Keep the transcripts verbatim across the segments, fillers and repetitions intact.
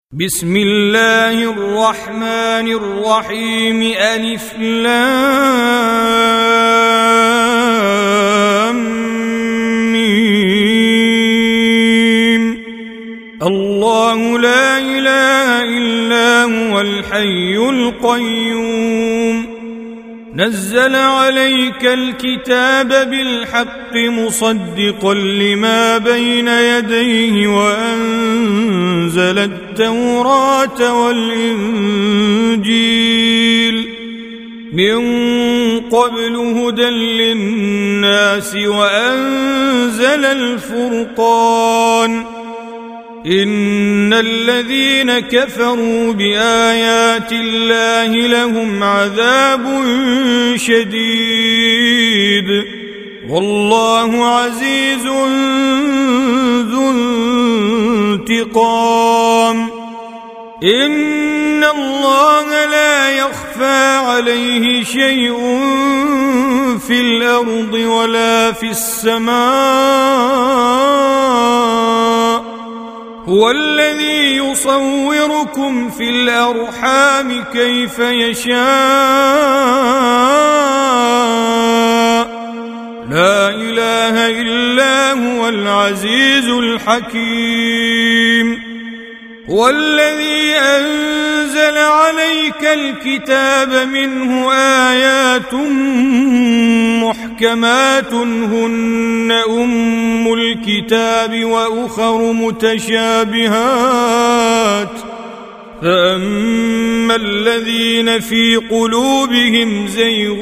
بسم الله الرحمن الرحيم. ألف لام ميم. الله لا إله إلا هو الحي القيوم. نزل عليك الكتاب بالحق مصدقا لما بين يديه وأنزل التوراة والإنجيل من قبل هدى للناس وأنزل الفرقان. إن الذين كفروا بآيات الله لهم عذاب شديد والله عزيز ذو انتقام. إن الله لا يخفى عليه شيء في الأرض ولا في السماء. هو الذي يصوركم في الأرحام كيف يشاء. لا إله إلا هو العزيز الحكيم. هو الذي أنزل عليك الكتاب منه آيات محكمات هن أم الكتاب وأخر متشابهات. فأما الذين في قلوبهم زيغ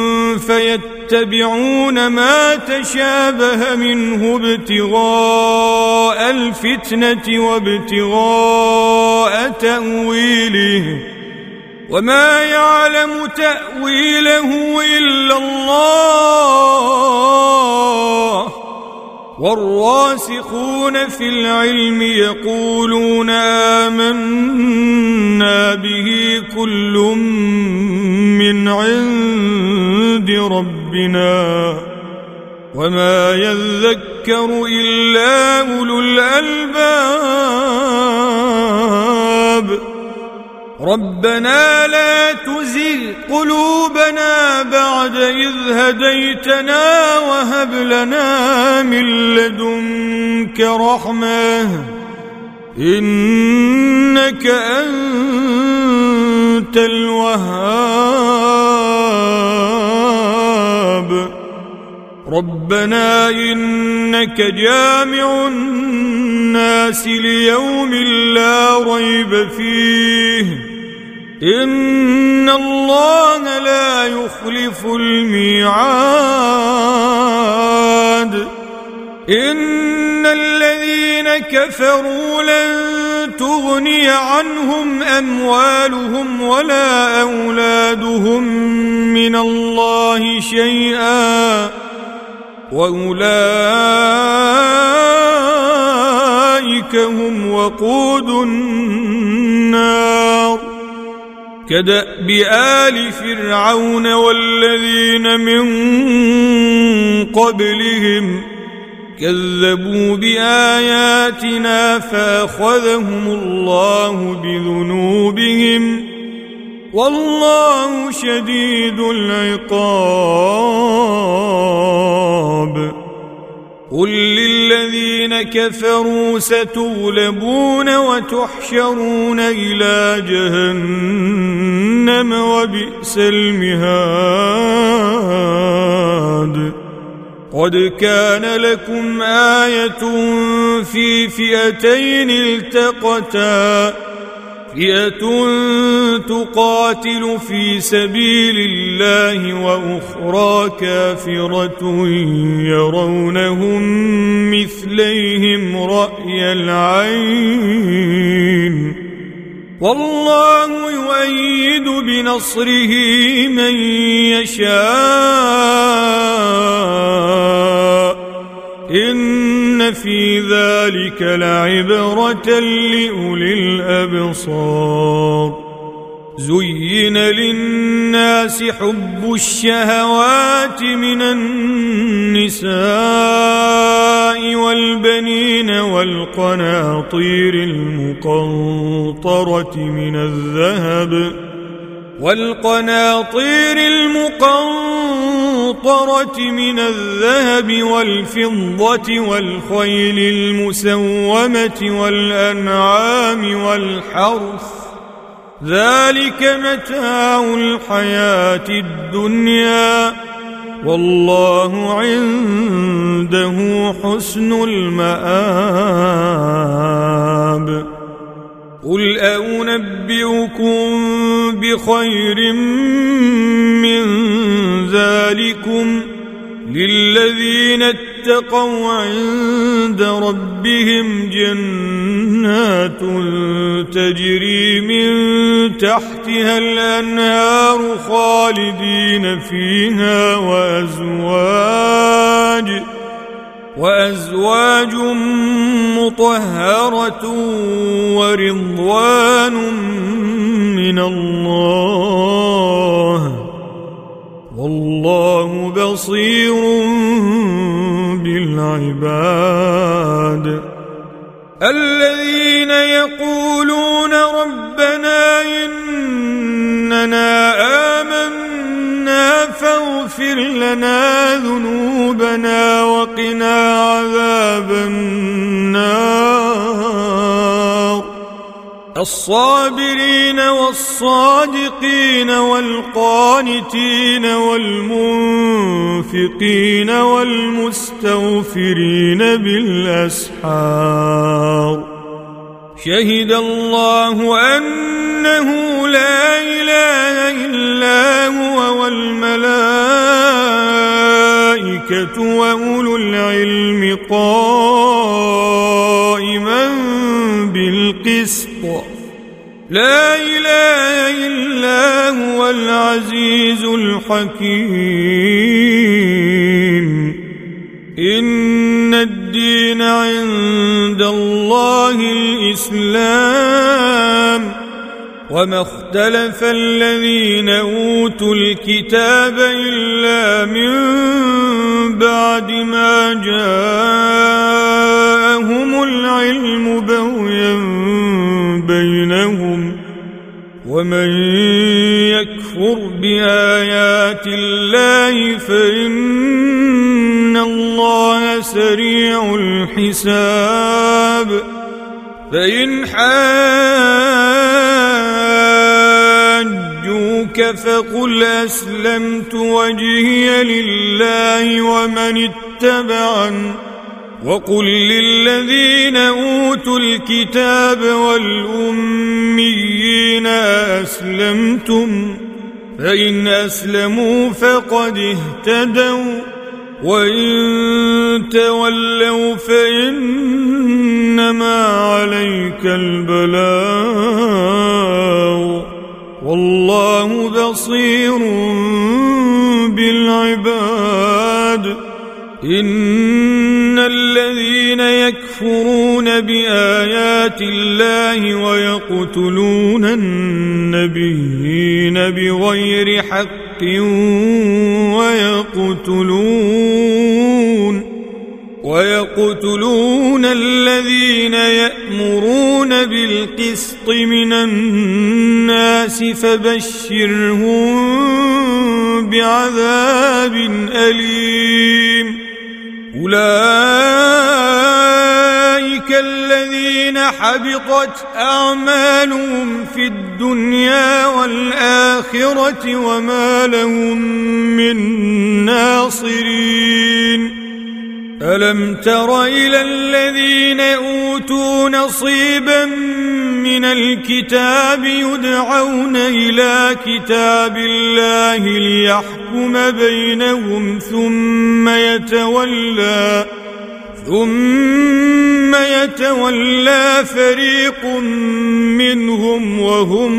فيتبعون ما تشابه منه ابتغاء الفتنة وابتغاء تأويله وما يعلم تأويله إلا الله. والراسخون في العلم يقولون آمنا به كل من عند ربنا وما يذكر إلا أولو الألباب. ربنا لا تزغ قلوبنا بعد إذ هديتنا وهب لنا من لدنك رحمة إنك أنت الوهاب. ربنا إنك جامع الناس ليوم لا ريب فيه إن الله لا يخلف الميعاد. إن الذين كفروا لن تغني عنهم أموالهم ولا أولادهم من الله شيئا وأولئك هم وقود النار. كدأب آل فرعون والذين من قبلهم كذبوا بآياتنا فأخذهم الله بذنوبهم والله شديد العقاب. قل للذين كفروا ستغلبون وتحشرون إلى جهنم وبئس المهاد. قد كان لكم آية في فئتين التقتا فئة تقاتل في سبيل الله وأخرى كافرة يرونهم مثليهم رأي العين والله يؤيد بنصره من يشاء. إن في ذلك لعبرة لأولي الأبصار. زين للناس حب الشهوات من النساء والبنين والقناطير المقنطرة من الذهب والقناطير المقنطرة من الذهب والفضة والخيل المسومة والأنعام والحرث ذلك متاع الحياة الدنيا والله عنده حسن المآب. قل أنبئكم بخير من ذلكم للذين اتقوا عند ربهم جنات تجري من تحتها الأنهار خالدين فيها وأزواج وأزواج مطهرة ورضوان من الله والله بصير بالعباد. الذين يقولون ربنا إننا آمنا فاغفر لنا ذنوبنا وقنا عذاب النار. الصابرين والصادقين والقانتين والمنفقين والمستغفرين بالأسحار. شهد الله أنه لا إله إلا هو والملائكة وأولو العلم قائما بالقسط لا إله إلا هو العزيز الحكيم. إن الدين عند الله الإسلام وما اختلف الذين أوتوا الكتاب إلا من بعد ما جاءهم العلم بغيا بينهم ومن يكفر بآيات الله فإن الله سريع الحساب. فإن حاجوك فقل أسلمت وجهي لله ومن اتبعني وقل للذين أوتوا الكتاب والأميين أسلمتم فإن أسلموا فقد اهتدوا وإن تولوا فإنما عليك البلاغ والله بصير بالعباد. إن الذين يكفرون بآيات الله ويقتلون النبيين بغير حق ويقتلون ويقتلون الذين يأمرون بالقسط من الناس فبشرهم بعذاب أليم. أولئك الذين حبطت أعمالهم في الدنيا والآخرة وما لهم من ناصرين. ألم تر إلى الذين أوتوا نصيبا من الكتاب يدعون إلى كتاب الله ليحكم بينهم ثم يتولى ثم يتولى فريق منهم وهم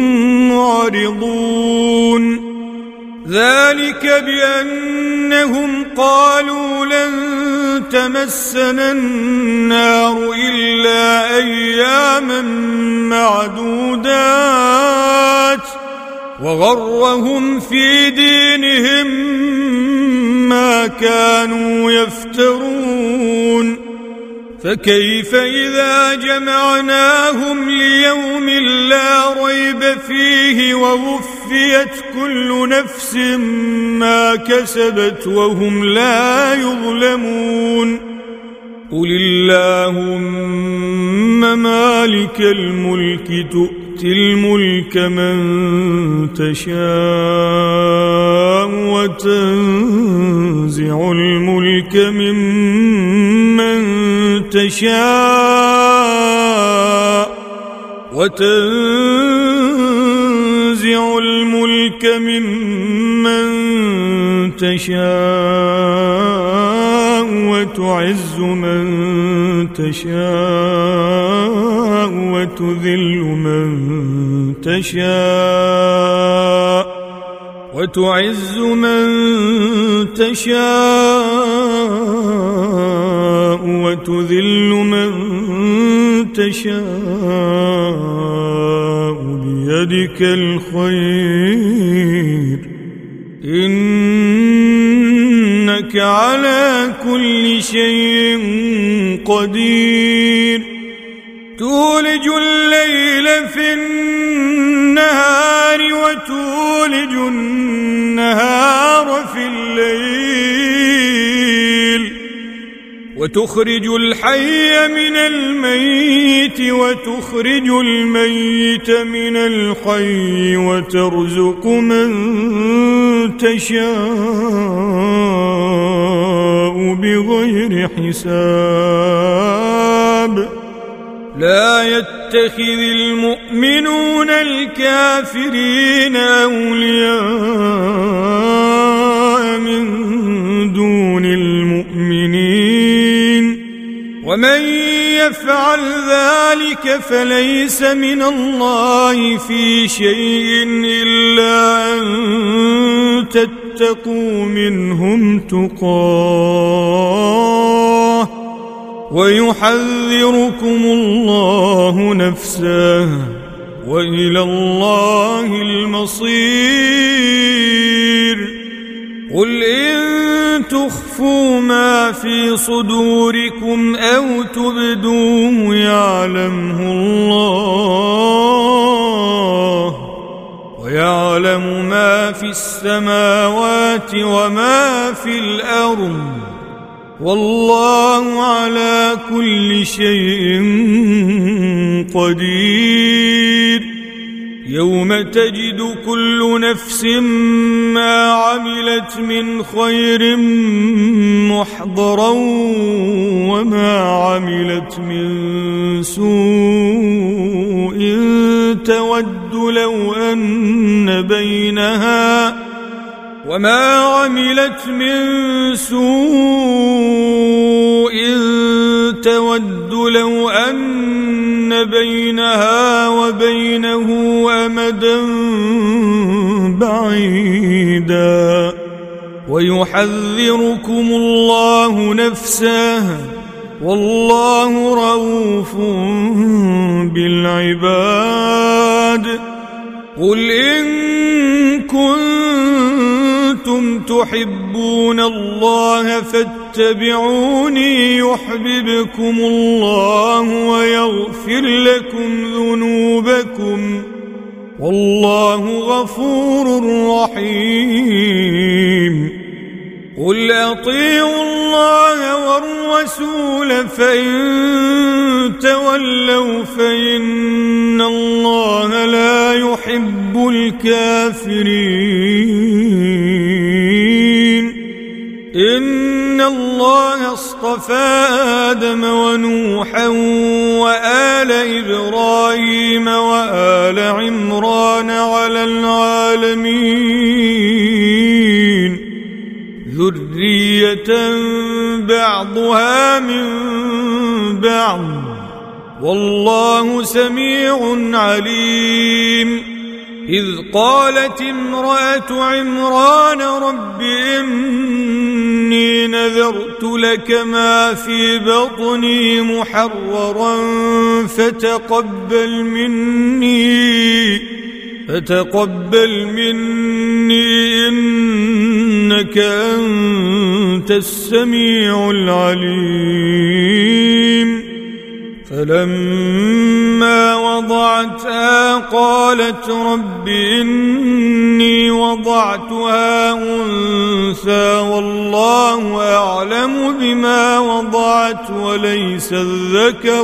معرضون. ذلك بأنهم قالوا لن تمسنا النار إلا أياما معدودات وغرهم في دينهم ما كانوا يفترون فكيف إذا جمعناهم ليوم لا ريب فيه ووفيت كل نفس ما كسبت وهم لا يظلمون قل اللهم مالك الملك تؤتي الملك من تشاء وتنزع الملك ممن تشاء وتنزع الملك ممن تشاء وتعز من تشاء وتذل من تشاء وتعز من تشاء وتذل من تشاء بيدك الخير إنك على كل شيء قدير تولج الليل في النهار وتولج النهار في الليل وتخرج الحي من الميت وتخرج الميت من الحي وترزق من تشاء بغير حساب لا يتخذ المؤمنون الكافرين أولياء من دون المؤمنين ومن يفعل ذلك فليس من الله في شيء إلا أن تتقوا منهم تقاه ويحذركم الله نفسه وإلى الله المصير قل إن تخفوا ما في صدوركم أو تبدوه يعلمه الله ويعلم ما في السماوات وما في الأرض والله على كل شيء قدير يوم تجد كل نفس ما عملت من خير محضرا وما عملت من سوء تود لو أن بينها وما عملت من سوء تود لو أن بينها وبينه أمدا بعيدا ويحذركم الله نفسه والله رؤوف بالعباد قل إن كنتم تحبون الله فاتبعوني يحببكم الله ويغفر لكم ذنوبكم والله غفور رحيم قل أطيعوا الله والرسول فإن تولوا فإن الله لا يحب الكافرين إن الله اصطفى آدم ونوحا وآل إبراهيم وآل عمران على العالمين ذرية بعضها من بعض والله سميع عليم إذ قالت امرأة عمران رب إني نذرت لك ما في بطني محررا فتقبل مني فتقبل مني إنك أنت السميع العليم. فلما وضعتها قالت رب إني وضعتها أنثى والله أعلم بما وضعت وليس الذكر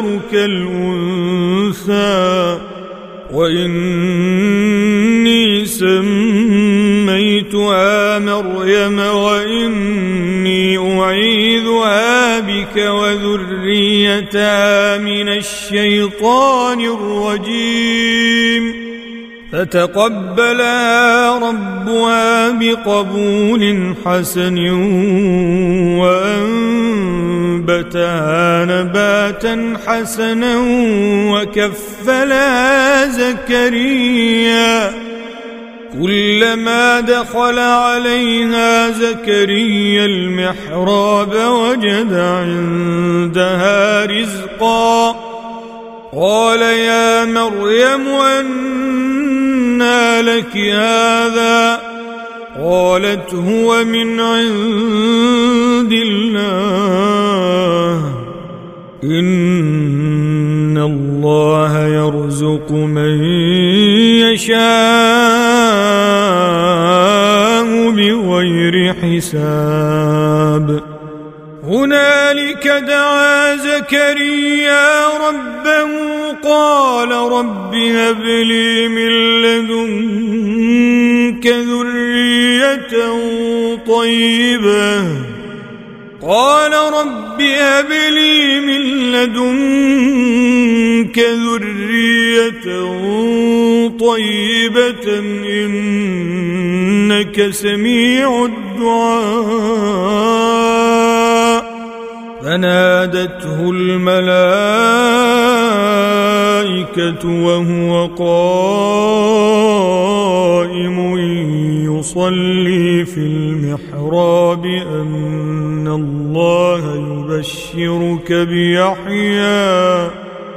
كالأنثى وإني سميتها مريم وإني أعيذها بك وذريتها من الشيطان الرجيم. فتقبلها ربها بقبول حسن وأنبتها نباتا حسنا وكفلها زكريا. كلما دخل عليها زكريا المحراب وجد عندها رزقا. قال يا مريم أنى لك هذا؟ قالت هو من عند الله إن الله يرزق من يشاء بغير حساب. هنالك دعا زكريا ربه قال رب هب لي من لدنك ذرية طيبة قال رب هب لي من لدنك ذرية طيبة إنك سميع الدعاء. فنادته الملائكة وهو قائم يصلي في المحراب أن الله يبشرك بيحيى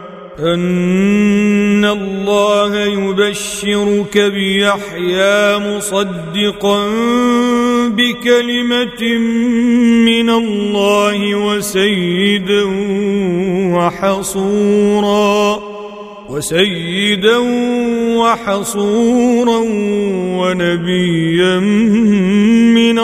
أن الله يبشرك بيحيى مصدقا بكلمة من الله وسيدا وحصورا وسيدا وحصورا ونبيا من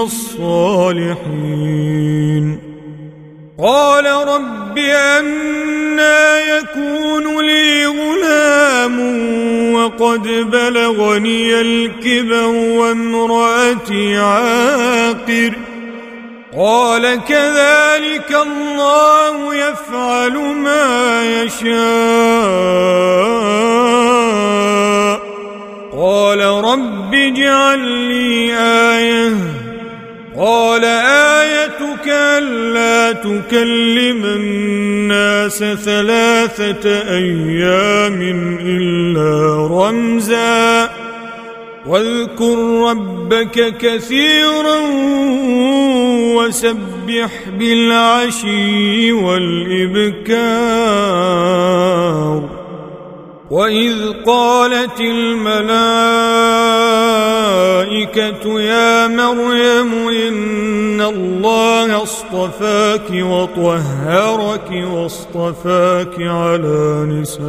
الصالحين. قال رب أنى يكون لي غلام وقد بلغني الكبر وامرأتي عاقر. قال كذلك الله يفعل ما يشاء. قال رب اجعل لي آية. قال آيتك ألا تكلم الناس ثلاثة أيام إلا رمزا واذكر ربك كثيرا وسبح بالعشي والإبكار. وإذ قالت الملائكة يا مريم إن الله اصطفاك وطهرك واصطفاك على نساء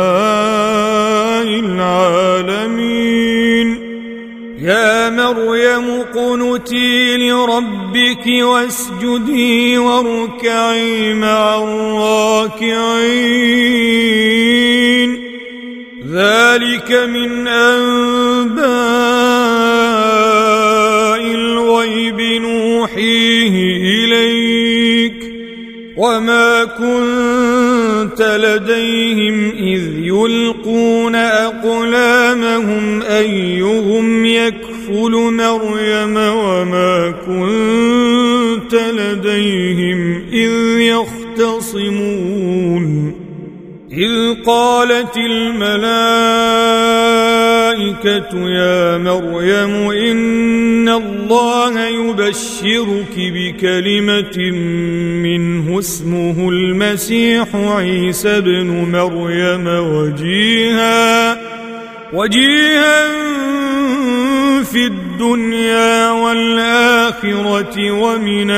العالمين. يا مريم اقنتي لربك واسجدي واركعي مع الراكعين. ذلك من أنباء الغيب نوحيه إليك وما كنت لديهم إذ يلقون أقلامهم أيهم يكفل مريم وما كنت لديهم إذ يختصمون. إذ قالت الملائكة يا مريم إن الله يبشرك بكلمة منه اسمه المسيح عيسى ابن مريم وجيها وجيها في الدنيا والآخرة ومن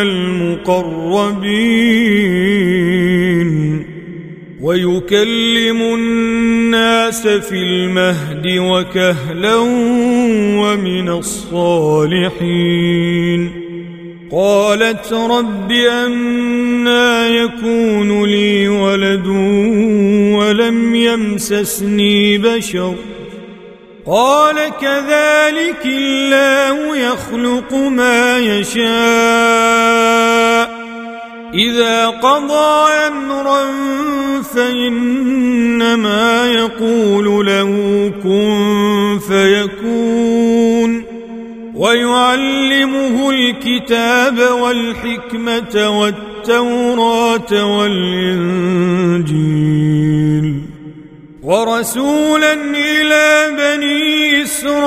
المقربين ويكلم الناس في المهد وكهلا ومن الصالحين قالت رب أنى يكون لي ولد ولم يمسسني بشر قال كذلك الله يخلق ما يشاء إذا قضى أمرا فإنما يقول له كن فيكون ويعلمه الكتاب والحكمة والتوراة والإنجيل ورسولا إلى بني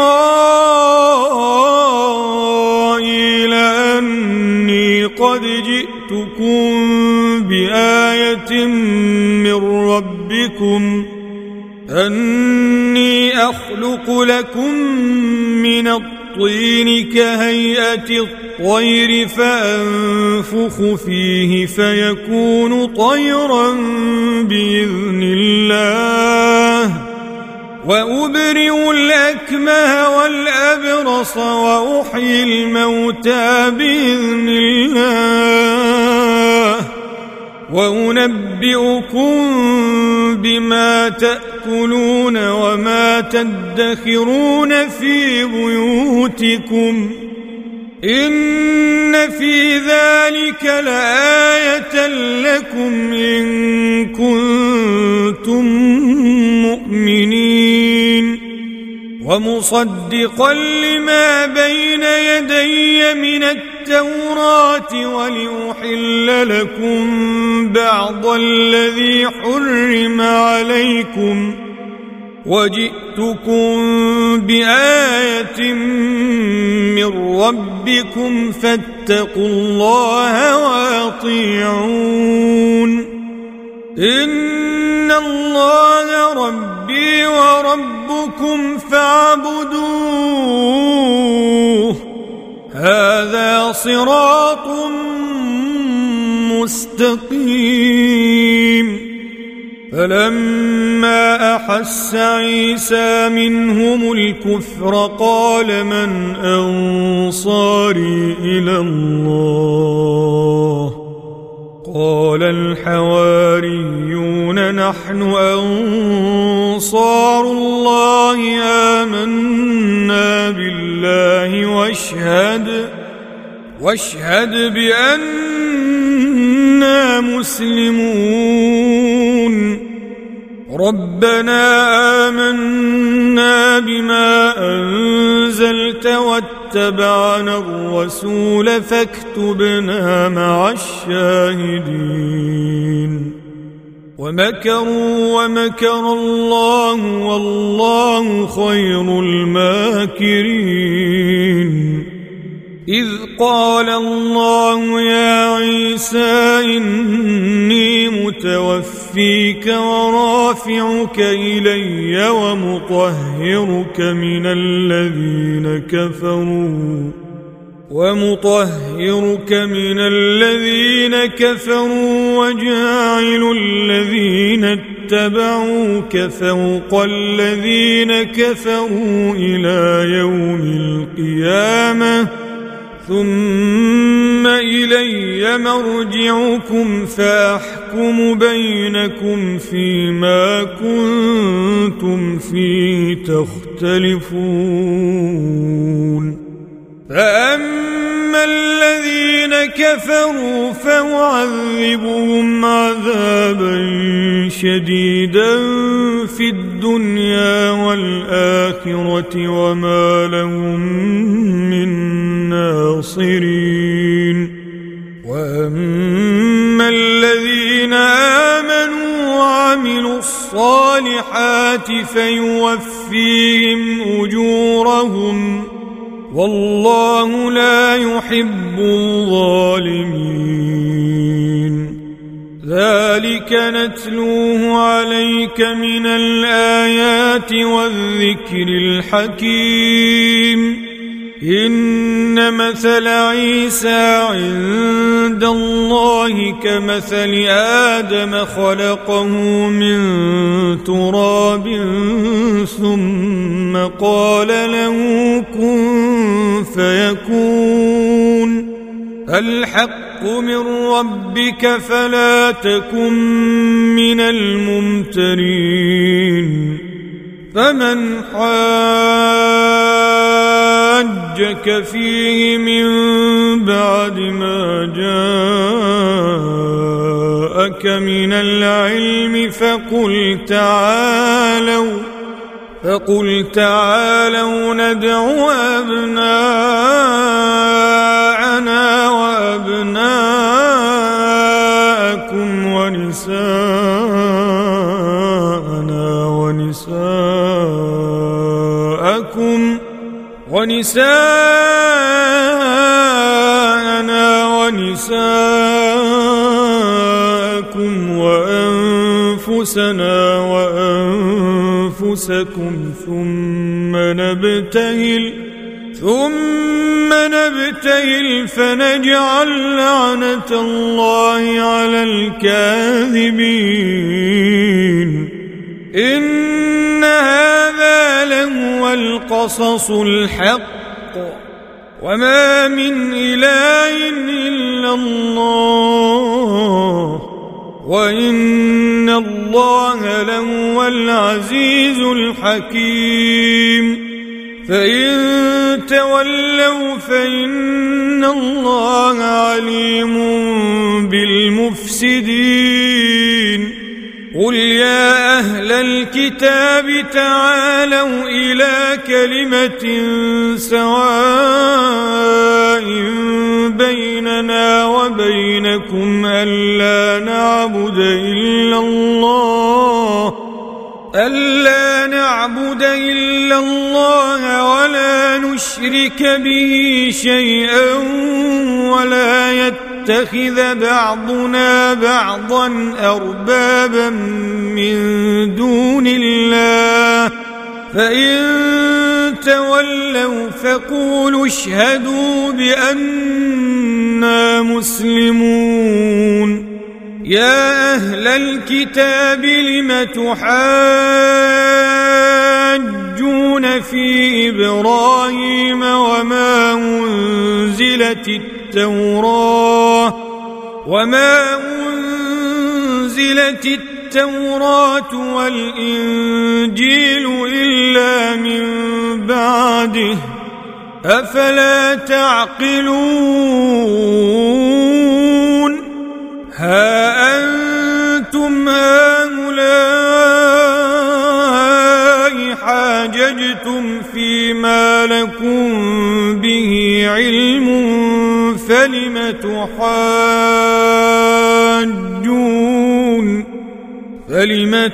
إسرائيل أني قد جئتكم بآية من ربكم أني أخلق لكم من الطين كهيئة الطير فأنفخ فيه فيكون طيرا بإذن الله وأبرئ الأكمه والأبرص وأحيي الموتى بإذن الله وأنبئكم بما تأكلون وما تدخرون في بيوتكم إن في ذلك لآية لكم إن كنتم مؤمنين ومصدقا لما بين يدي من التوراة ولأحل لكم بعض الذي حرم عليكم وجئتكم بآية من ربكم فاتقوا الله وأطيعون إن الله ربي وربكم فاعبدوه هذا صراط مستقيم فلما أحس عيسى منهم الكفر قال من أنصاري إلى الله قال الحواريون نحن أنصار الله آمنا بالله واشهد واشهد بأننا مسلمون ربنا آمنا بما أنزلت واتبعنا الرسول فاكتبنا مع الشاهدين ومكروا ومكر الله والله خير الماكرين إذ قال الله يا عيسى إني متوفيك ورافعك إلي ومطهرك من الذين كفروا ومطهرك من الذين كفروا وجاعل الذين اتبعوك فوق الذين كفروا إلى يوم القيامة ثم إلي مرجعكم فأحكم بينكم فيما كنتم فيه تختلفون فأما الذين كفروا فأعذبهم عذابا شديدا في الدنيا والآخرة وما لهم من ناصرين وأما الذين آمنوا وعملوا الصالحات فيوفيهم أجورهم والله لا يحب الظالمين ذلك نتلوه عليك من الآيات الآيات والذكر الحكيم. إن مثل عيسى عند الله كمثل آدم خلقه من تراب ثم قال له كن فيكون. الحق من ربك فلا تكن من الممترين. فمن حاجك فيه من بعد ما جاءك من العلم فقل تعالوا فقل تعالوا ندع أبناءنا وأبناءكم ونساءنا ونساءكم ونساءنا ونساءكم وأنفسنا وأنفسكم ثم نبتهل ثم نبتهل فنجعل لعنة الله على الكاذبين. إن هذا لهو القصص الحق وما من إله إلا الله وإن الله لهو العزيز الحكيم. فإن تولوا فإن الله عليم بالمفسدين. قل يا أهل الكتاب تعالوا إلى كلمة سواء بيننا وبينكم ألا نعبد إلا الله ألا نعبد إلا الله ولا نشرك به شيئا ولا يتخذ بعضنا بعضا أربابا من دون الله. فإن تولوا فقولوا اشهدوا بأننا مسلمون. يا أهل الكتاب لم تحاجون في إبراهيم وما أنزلت التوراة وما أنزلت التوراة والإنجيل إلا من بعده أفلا تعقلون. ها أنتم هؤلاء حاججتم فيما لكم به علم فلم تحاجون فلم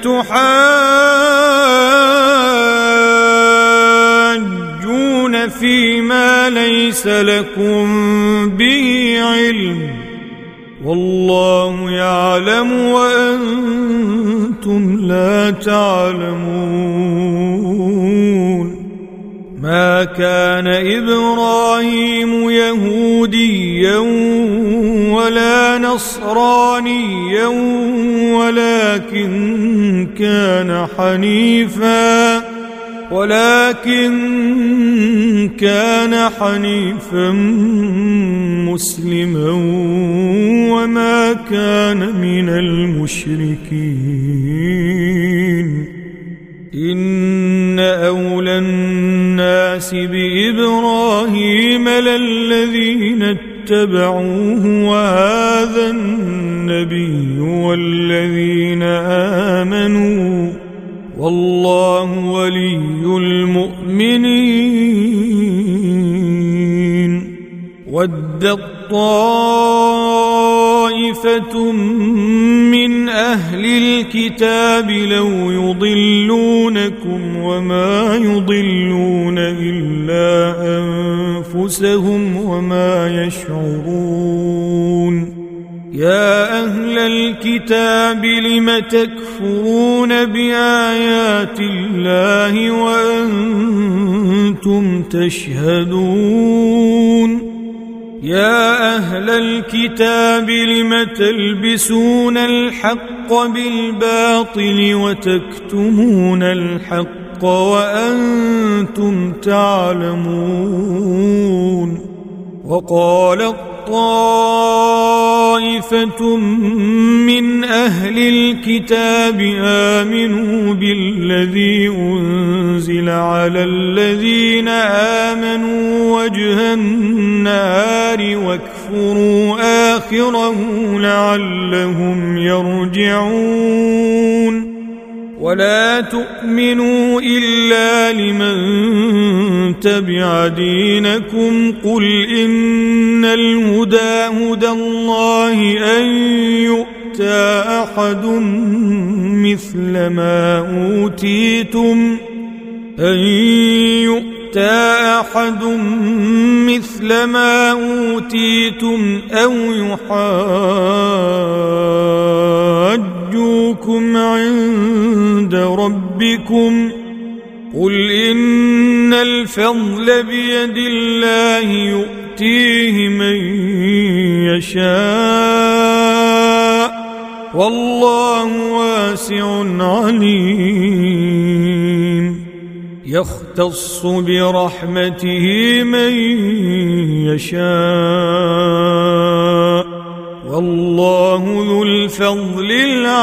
تحاجون فيما ليس لكم به علم والله يعلم وأنتم لا تعلمون. ما كان إبراهيم يهوديا ولا نصرانيا ولكن كان حنيفا ولكن كان حنيفا مسلما وما كان من المشركين. إن أولى الناس بإبراهيم للذين اتبعوه وهذا النبي والذين آمنوا والله ولي المؤمنين. ودت طائفة من أهل الكتاب لو يضلونكم وما يضلون إلا أنفسهم وما يشعرون. يا أهل الكتاب لم تكفرون بآيات الله وأنتم تشهدون يا أهل الكتاب لم تلبسون الحق بالباطل وتكتمون الحق وأنتم تعلمون وقال طائفة من أهل الكتاب آمنوا بالذي أنزل على الذين آمنوا وجه النهار واكفروا آخره لعلهم يرجعون ولا تؤمنوا إلا لمن تبع دينكم قل إن الهدى هدى الله أن يؤتى أحد مثل ما أوتيتم أن يؤتى أحد مثل ما أوتيتم أو يحاجوكم عند ربكم قل إن الفضل بيد الله يؤتيه من يشاء والله واسع عليم يختص برحمته من يشاء والله ذو الفضل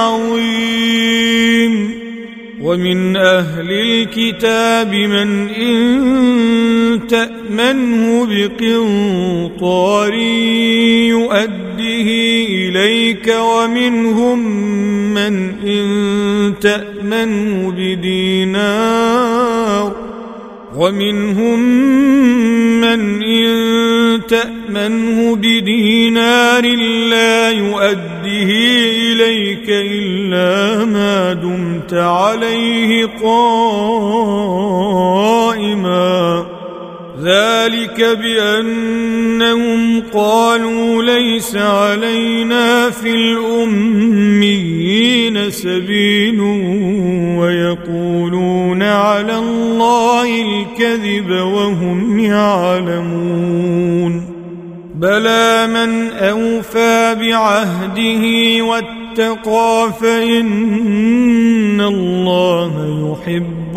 العظيم ومن أهل الكتاب من إن تأمنه بقنطار يؤديه إليك ومنهم من إن تأمنه بدينار ومنهم من إن تأمنه بدينار لا يؤديه إليك إلا ما دمت عليه قائما ذلك بأنهم قالوا ليس علينا في الأميين سبيل ويقولون على الله الكذب وهم يعلمون بلى من أوفى بعهده واتقى فإن الله يحب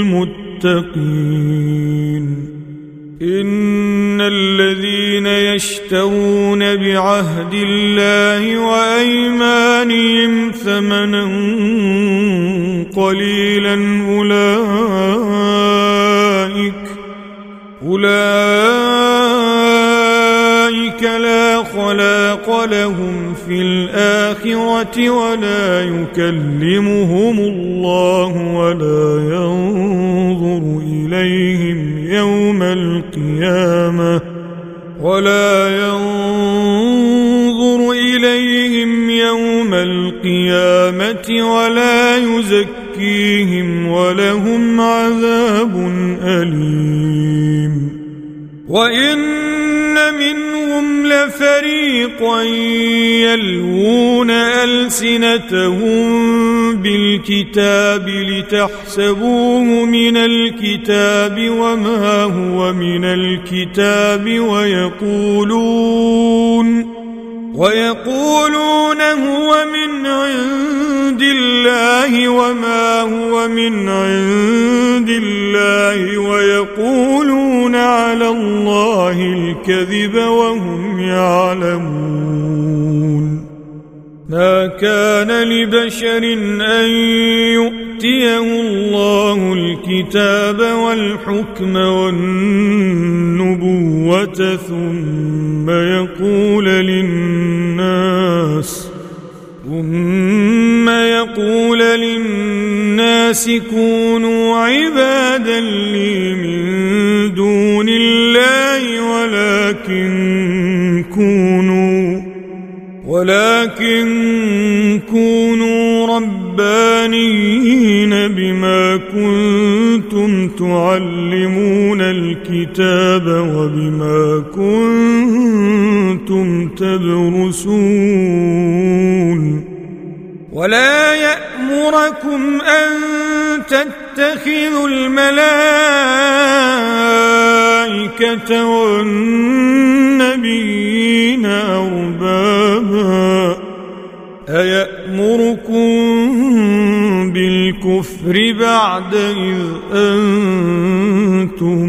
المتقين إن الذين يشترون بعهد الله وأيمانهم ثمنا قليلا أولئك أولئك لا خلاق لهم في الآخرة ولا يكلمهم الله ولا ينظر إليهم يوم القيامة ولا ينظر إليهم يوم القيامة ولا يزكيهم ولهم عذاب أليم وإن منهم لفريقا يلوون ألسنتهم بالكتاب لتحسبوه من الكتاب وما هو من الكتاب ويقولون ويقولون هو من عند الله وما هو من عند الله ويقولون على الله الكذب وهم يعلمون ما كان لبشر أن يؤتيه الله الكتاب والحكم والنبوة ثم يقول للناس ثم يقول للناس كونوا عبادا لي من دون الله ولكن كونوا ولكن كونوا ربانيين بما كنتم تعلمون الكتاب وبما كنتم تدرسون ولا يأمركم أن تتخذوا الملائكة والنبيين أربابا أيأمركم بالكفر بعد إذ أنتم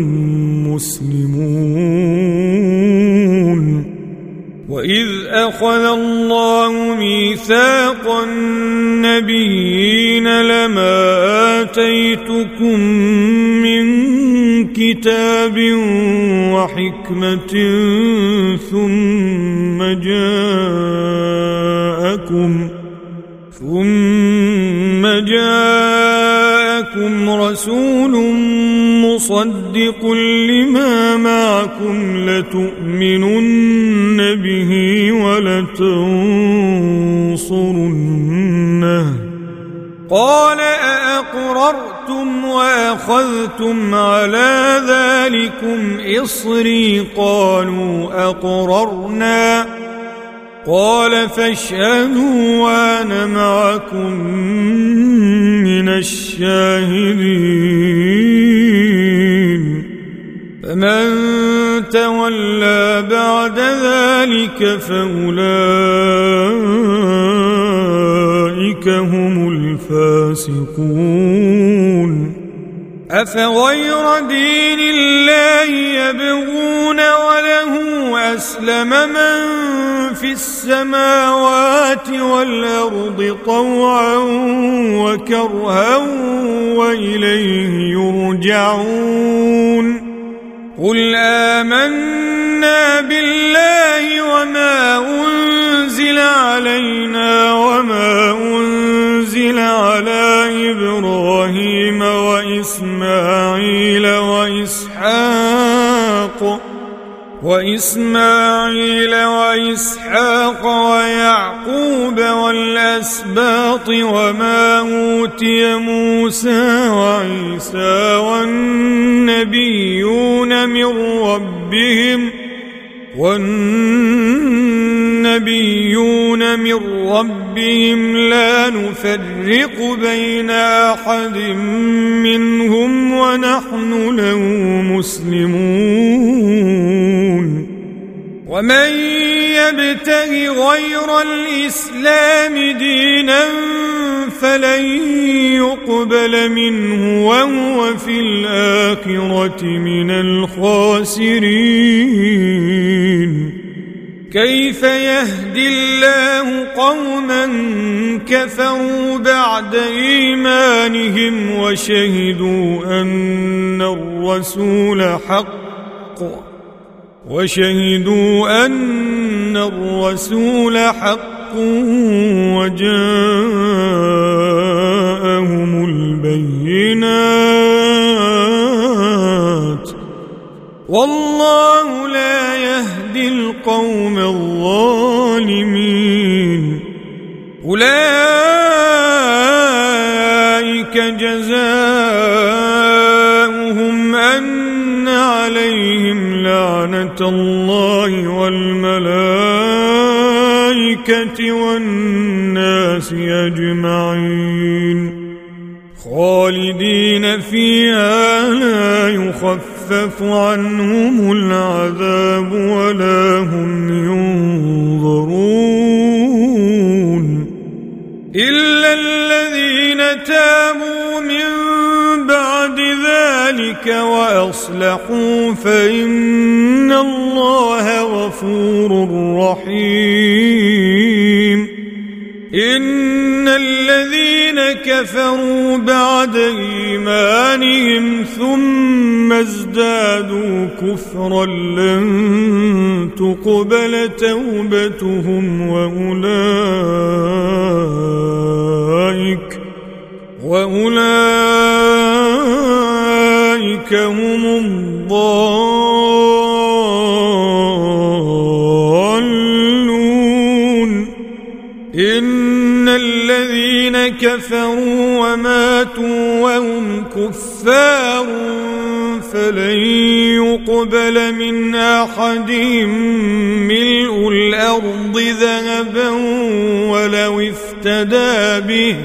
مسلمون وإذ أخذ الله ميثاق النبيين لما آتيتكم من كتاب وحكمة ثم جاءكم ثم جاءكم رسول مصدق لما معكم لتؤمنن به ولتنصرنه قال أأقررتم وأخذتم على ذلكم إصري قالوا أقررنا قال فاشهدوا وأنا معكم من الشاهدين فمن تولى بعد ذلك فأولئك هم الفاسقون أفغير دين الله يبغون وله أسلم من في السماوات والأرض طوعا وكرها وإليه يرجعون قل آمنا بالله وما أنزل علينا وما أنزل على إبراهيم وإسماعيل وإسحاق وإسماعيل وإسحاق ويعقوب والأسباط وما أوتي موسى وعيسى والنبيون من ربهم والنبيون من ربهم لا نفرق بين أحد منهم ونحن له مسلمون ومن يبتغ غير الإسلام دينا فلن يقبل منه وهو في الآخرة من الخاسرين كيف يهدي الله قوما كفروا بعد إيمانهم وشهدوا أن الرسول حق وشهدوا أن الرسول حق وجاءهم البينات والله لا يهدي القوم الظالمين أولئك جزاؤهم أن عليهم لعنة الله والملائكة والناس أجمعين خالدين فيها لا يخفف عنهم العذاب ولا هم ينظرون إلا الذين تابوا من بعد ذلك وأصلحوا فإن الله غفور رحيم إن الذين كفروا بعد إيمانهم ثم ازدادوا كفرا لن تقبل توبتهم وأولئك وأولئك هم الضالون إن الذين كفروا وماتوا وهم كفار فلن يقبل من أحدهم ملء الأرض ذهبا ولو افتدى به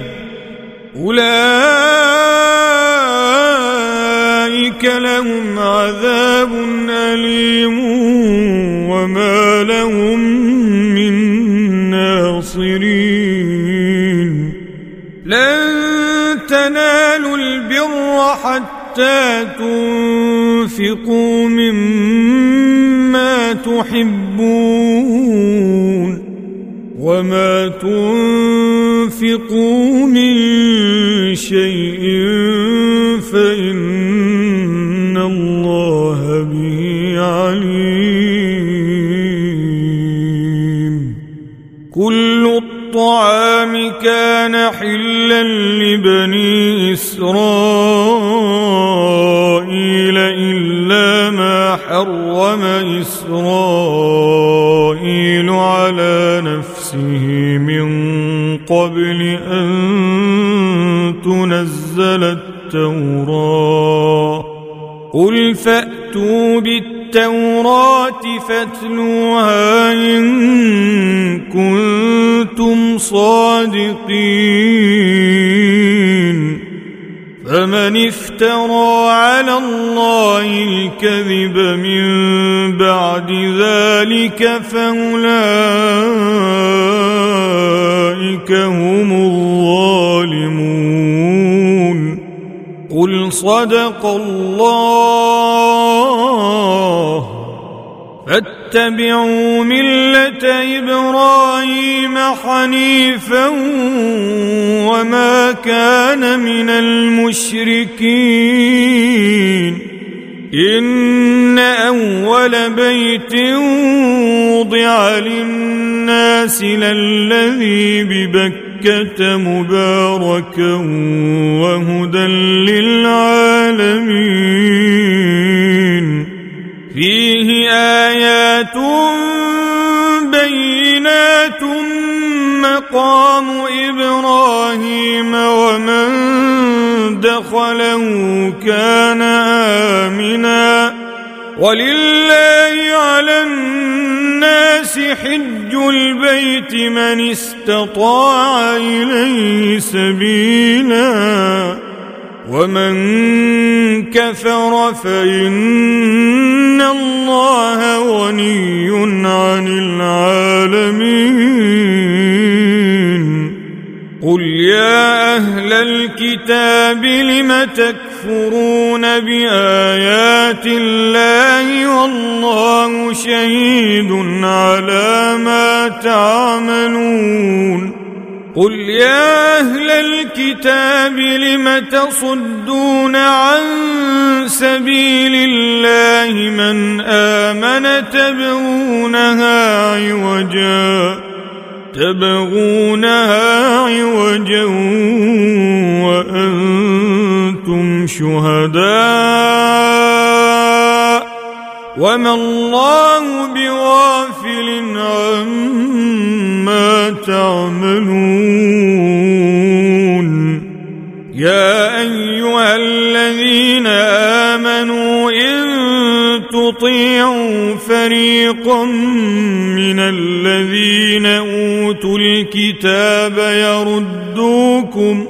أولئك لهم عذاب أليم وما لهم من ناصرين لن تنالوا البر حتى تنفقوا مما تحبون وما تنفقوا من شيء فإن الله به عليم كل الطعام كان حلا لبني إسرائيل إلا ما حرم إسرائيل على نفسه من قبل أن تنزل التوراة قل فأتوا بالتوراة فاتلوها إن كنتم صادقين فمن افترى على الله الكذب من بعد ذلك فأولئك هم الظالمون قل صدق الله فاتبعوا ملة إبراهيم حنيفا وما كان من المشركين إن أول بيت وضع للناس للذي ببكة مباركا وهدى للعالمين فيه آيات بينات مقام إبراهيم ومن دخله كان آمنا ولله على الناس حج البيت من استطاع إليه سبيلا ومن كفر فإن الله غني عن العالمين قل يا أهل الكتاب لم تكفرون بآيات الله والله شهيد على ما تعملون قل يا أهل الكتاب لم تصدون عن سبيل الله من آمن تبغونها عوجا تبغونها عوجا وأنتم شهداء وما الله بغافل عما تعملون يا أيها الذين آمنوا إن تطيعوا فريقا من الذين أوتوا الكتاب يردوكم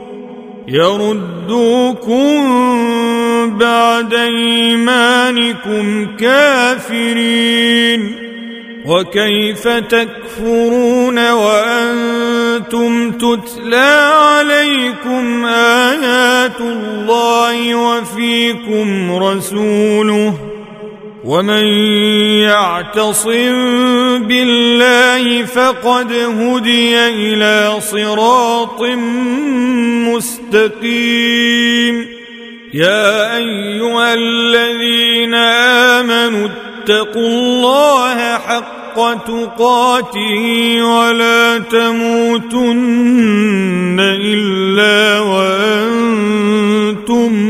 يردوكم بعد إيمانكم كافرين وكيف تكفرون وأنتم تتلى عليكم آيات الله وفيكم رسوله ومن يعتصم بالله فقد هدي إلى صراط مستقيم يا أيها الذين آمنوا اتقوا الله حق تقاته ولا تموتن إلا وأنتم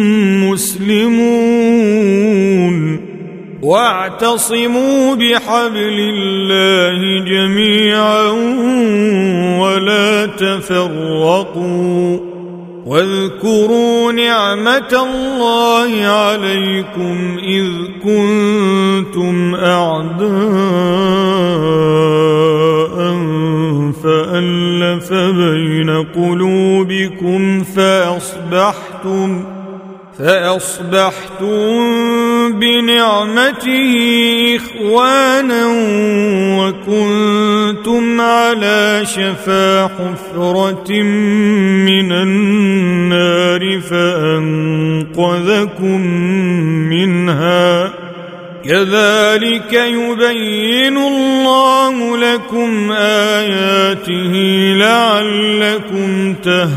مسلمون واعتصموا بحبل الله جميعا ولا تفرقوا واذكروا نعمة الله عليكم إذ كنتم أعداء فألف بين قلوبكم فأصبحتم فأصبحتم بنعمته إخوانا وكنتم على شفا حفرة من النار فأنقذكم منها كذلك يبين الله لكم آياته لعلكم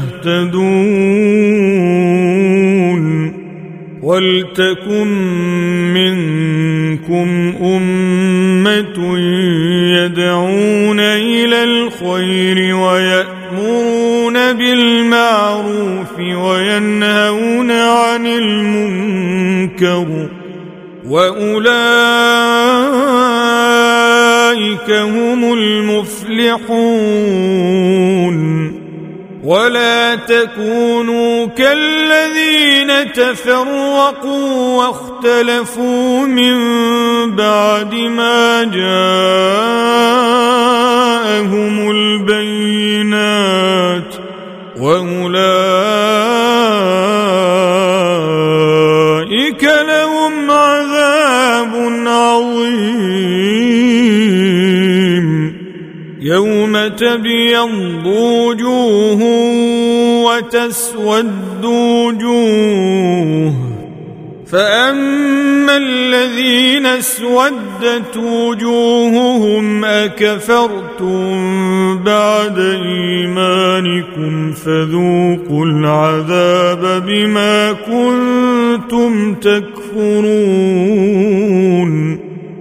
تهتدون ولتكن منكم أمة يدعون إلى الخير ويأمرون بالمعروف وينهون عن المنكر وأولئك هم المفلحون ولا تكونوا كالذين تفرقوا واختلفوا من بعد ما جاءهم البينات وأولئك لهم عذاب عظيم يوم تبيض وجوه وتسود وجوه فأما الذين اسودت وجوههم أكفرتم بعد إيمانكم فذوقوا العذاب بما كنتم تكفرون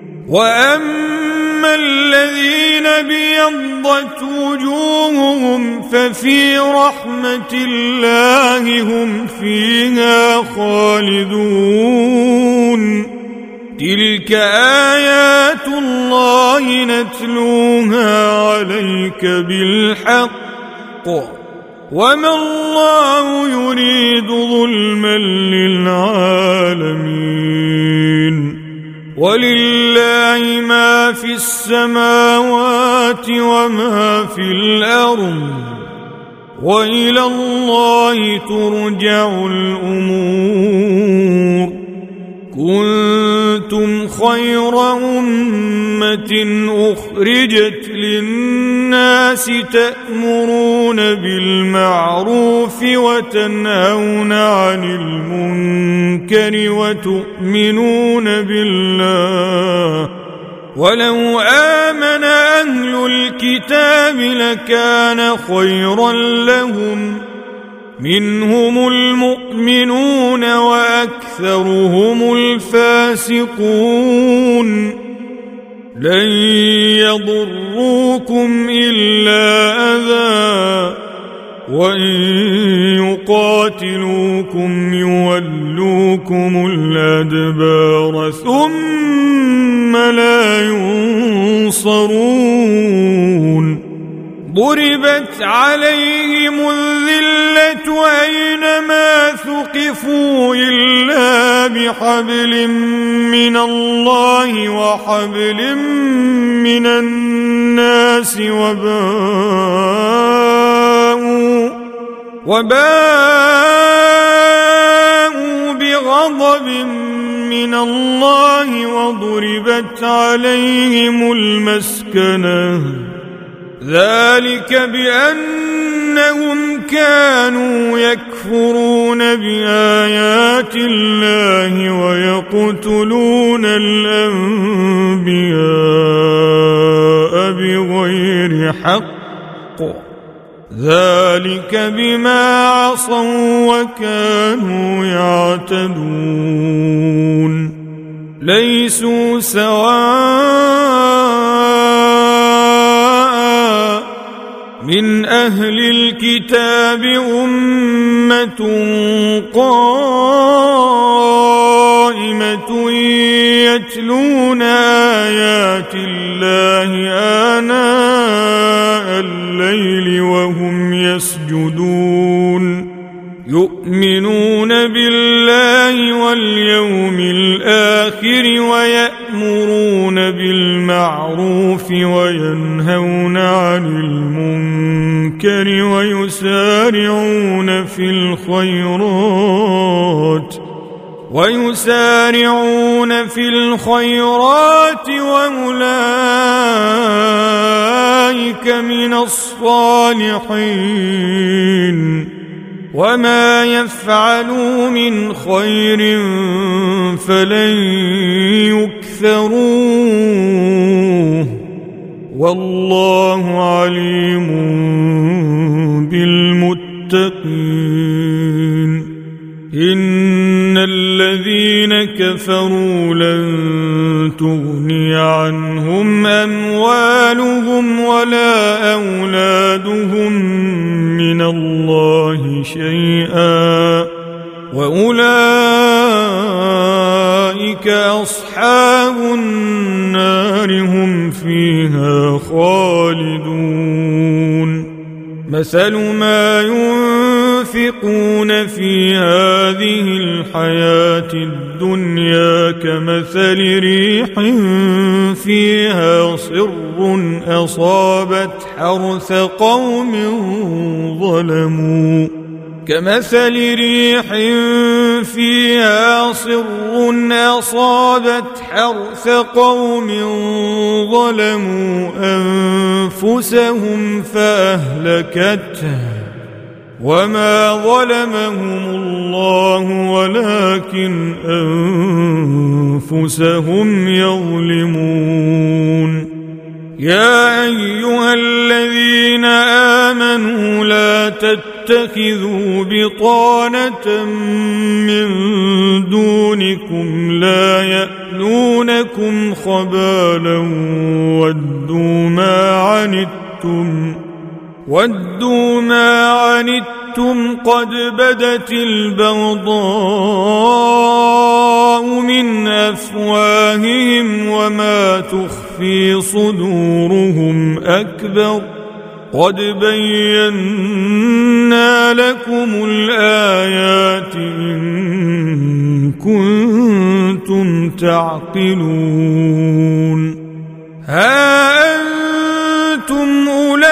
وأما الذين بيضت وجوههم ففي رحمة الله هم فيها خالدون تلك آيات الله نتلوها عليك بالحق وما الله يريد ظلما للعالمين ولله ما في السماوات وما في الأرض وإلى الله ترجع الأمور كنتم خير أمة أخرجت للناس تأمرون بالمعروف وتنهون عن المنكر وتؤمنون بالله ولو آمن أهل الكتاب لكان خيرا لهم منهم المؤمنون وأكثرهم الفاسقون لن يضروكم إلا أذى وإن يقاتلوكم يولوكم الأدبار ثم لا ينصرون ضربت عليهم الذلة أينما ثقفوا إلا بحبل من الله وحبل من الناس وباءوا وباءوا بغضب من الله وضربت عليهم المسكنة ذلك بأنهم كانوا يكفرون بآيات الله ويقتلون الأنبياء بغير حق ذلك بما عصوا وكانوا يعتدون ليسوا سواء من أهل الكتاب أمة قائمة يتلون آيات الله آناء الليل وهم يسجدون يؤمنون بالله واليوم الآخر ويأمرون بالمعروف وينهون عن المنكر ويسارعون في الخيرات ويسارعون في الخيرات وأولئك من الصالحين وما يفعلوا من خير فلن يكثروه والله عليم بالمتقين إن الذين كفروا لن تغني عنهم أموالهم ولا أولادهم من الله شيئا وأولئك أصحاب النار هم فيها خالدون مثل ما ينفقون في هذه الحياة الدنيا كمثل ريح فيها صر أصابت حرث قوم ظلموا كمثل ريح فيها صر أصابت حرث قوم ظلموا أنفسهم فأهلكته وما ظلمهم الله ولكن أنفسهم يظلمون يا أيها الذين آمنوا لا تتخذوا بطانة من دونكم لا يألونكم خبالا ودوا ما عنتم ودوا ما عنتم قد بدت البغضاء من أفواههم وما تخفي صدورهم أكبر قد بينا لكم الآيات إن كنتم تعقلون ها أنتم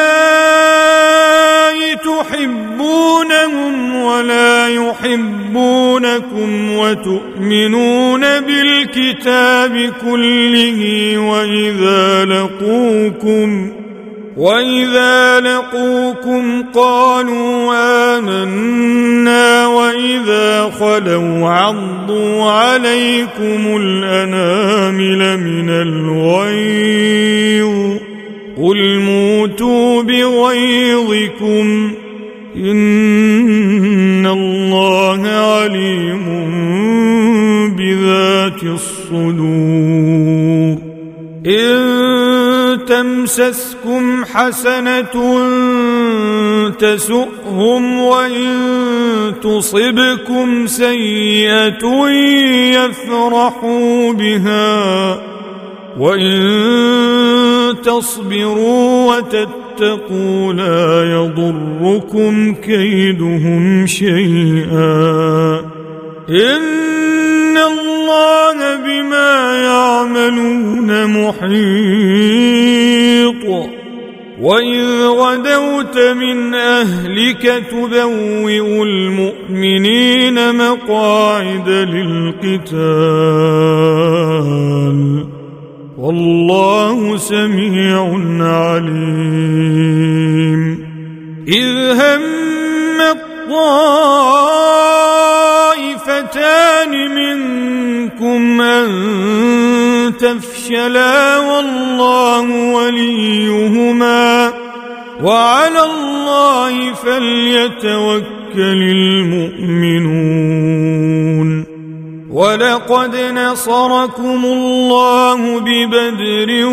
أولئك تحبونهم ولا يحبونكم وتؤمنون بالكتاب كله وإذا لقوكم وإذا لقوكم قالوا آمنا وإذا خلوا عضوا عليكم الأنامل من الغيظ قل موتوا بغيظكم إن الله عليم بذات الصدور إن تمسسكم حسنة تسؤهم وإن تصبكم سيئة يفرحوا بها وإن تصبروا وتتقوا لا يضركم كيدهم شيئا إن الله بما يعملون محيط وإذ غدوت من أهلك تبوئ المؤمنين مقاعد للقتال والله سميع عليم إذ هم الطائفتان منكم أن تفشلا والله وليهما وعلى الله فليتوكل المؤمنون ولقد نصركم الله ببدر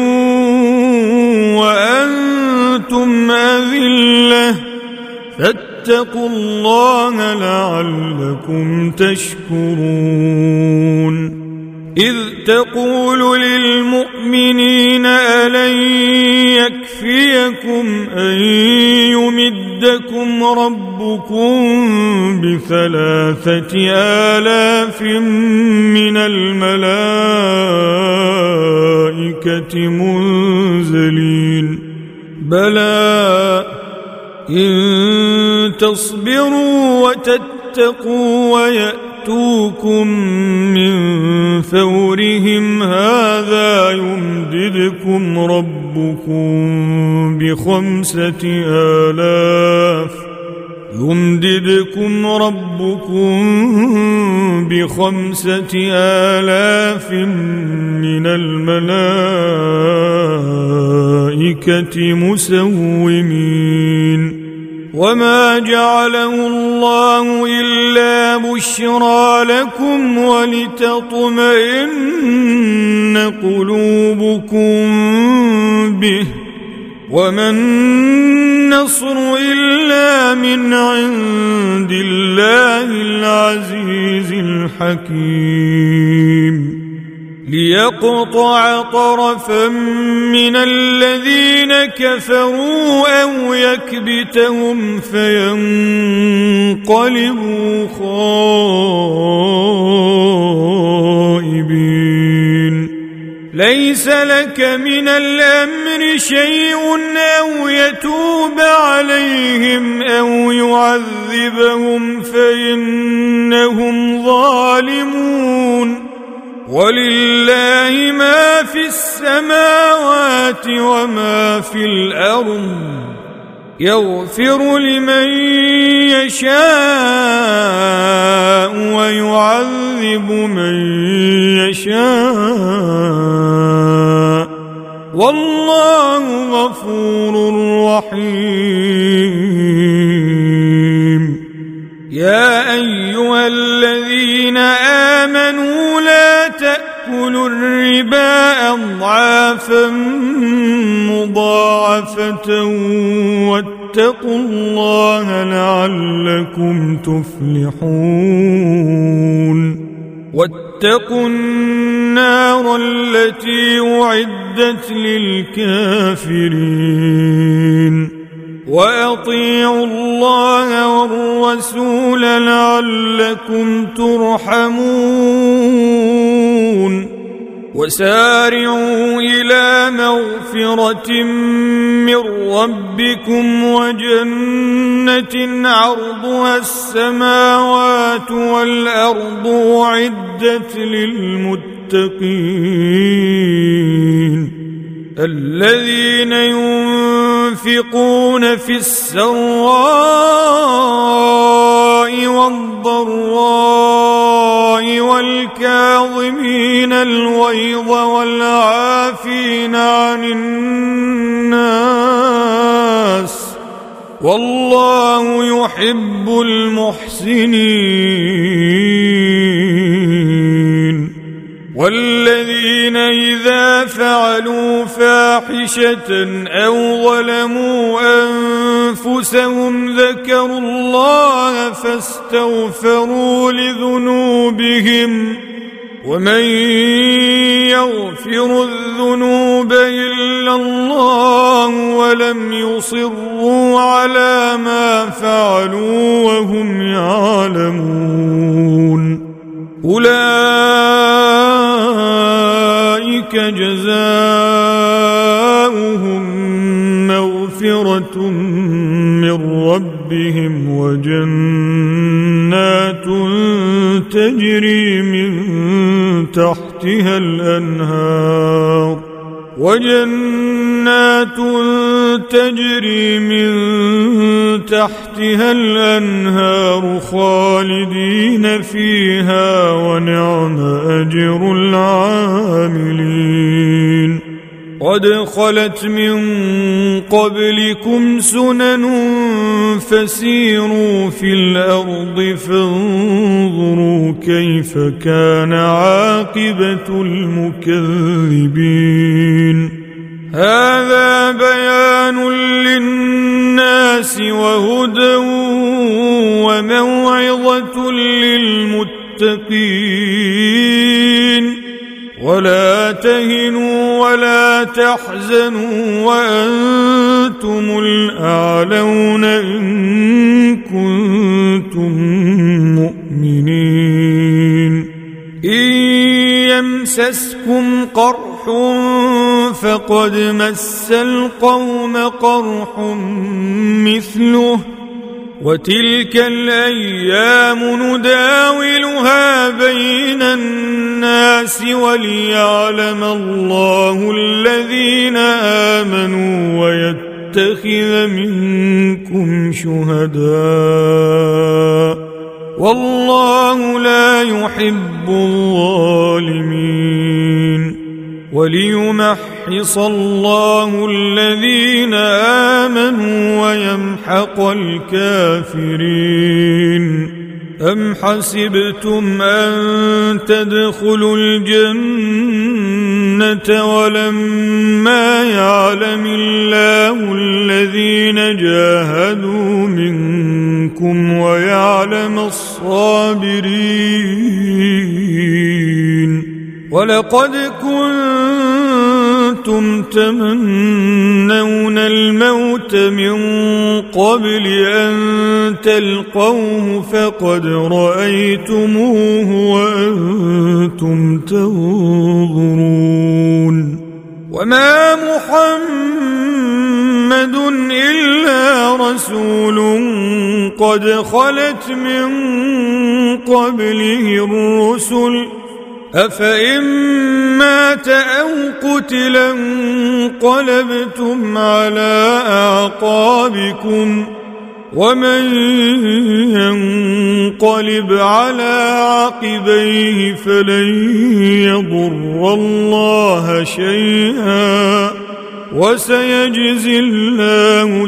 وأنتم أذلة فاتقوا الله لعلكم تشكرون إذ تقول للمؤمنين ألن يكفيكم أن يمدكم ربكم بثلاثة آلاف من الملائكة منزلين بلى إن تصبروا وتتقوا ويأتوكم من فورهم هذا يمددكم ربكم بخمسة آلاف يمددكم ربكم بخمسة آلاف من الملائكة مسومين وما جعله الله إلا بشرى لكم ولتطمئن قلوبكم به وما النصر إلا من عند الله العزيز الحكيم ليقطع طرفا من الذين كفروا أو يكبتهم فينقلبوا خائبين ليس لك من الأمر شيء أو يتوب عليهم أو يعذبهم فإنهم ظالمون ولله ما في السماوات وما في الأرض يغفر لمن يشاء ويعذب من يشاء والله غفور رحيم يا أيها الذين آمنوا لا تأكلوا الربا أضعافا مضاعفة واتقوا الله لعلكم تفلحون واتقوا النار التي أعدت للكافرين وأطيعوا الله والرسول لعلكم ترحمون وسارعوا إلى مغفرة من ربكم وجنة عرضها السماوات والأرض أعدت للمتقين الذين ينفقون في السراء والضراء والكاظمين الغيظ والعافين عن الناس والله يحب المحسنين والذين إذا فعلوا فاحشة أو ظلموا أنفسهم ذكروا الله فاستغفروا لذنوبهم ومن يغفر الذنوب إلا الله ولم يصروا على ما فعلوا وهم يعلمون أولئك جزاؤهم مغفرة من ربهم وجنات تجري من تحتها الأنهار وجنات تجري من تحتها الأنهار خالدين فيها ونعم أجر العاملين قد خلت من قبلكم سنن فسيروا في الأرض فانظروا كيف كان عاقبة المكذبين هذا بيان للناس وهدى وموعظة للمتقين ولا تهنوا ولا تحزنوا وأنتم الأعلون إن كنتم مؤمنين إن يمسسكم قرح فقد مس القوم قرح مثله وتلك الأيام نداولها بين الناس وليعلم الله الذين آمنوا ويتخذ منكم شهداء والله لا يحب الظالمين وليمحص الله الذين آمنوا ويمحق الكافرين أم حسبتم أن تدخلوا الجنة ولما يعلم الله الذين جاهدوا منكم ويعلم الصابرين ولقد كنتم تمنون الموت من قبل أن تلقوه فقد رأيتموه وأنتم تنظرون وما محمد إلا رسول قد خلت من قبله الرسل أفإن مات أو قتلا انقلبتم على أعقابكم ومن ينقلب على عقبيه فلن يضر الله شيئا وسيجزي الله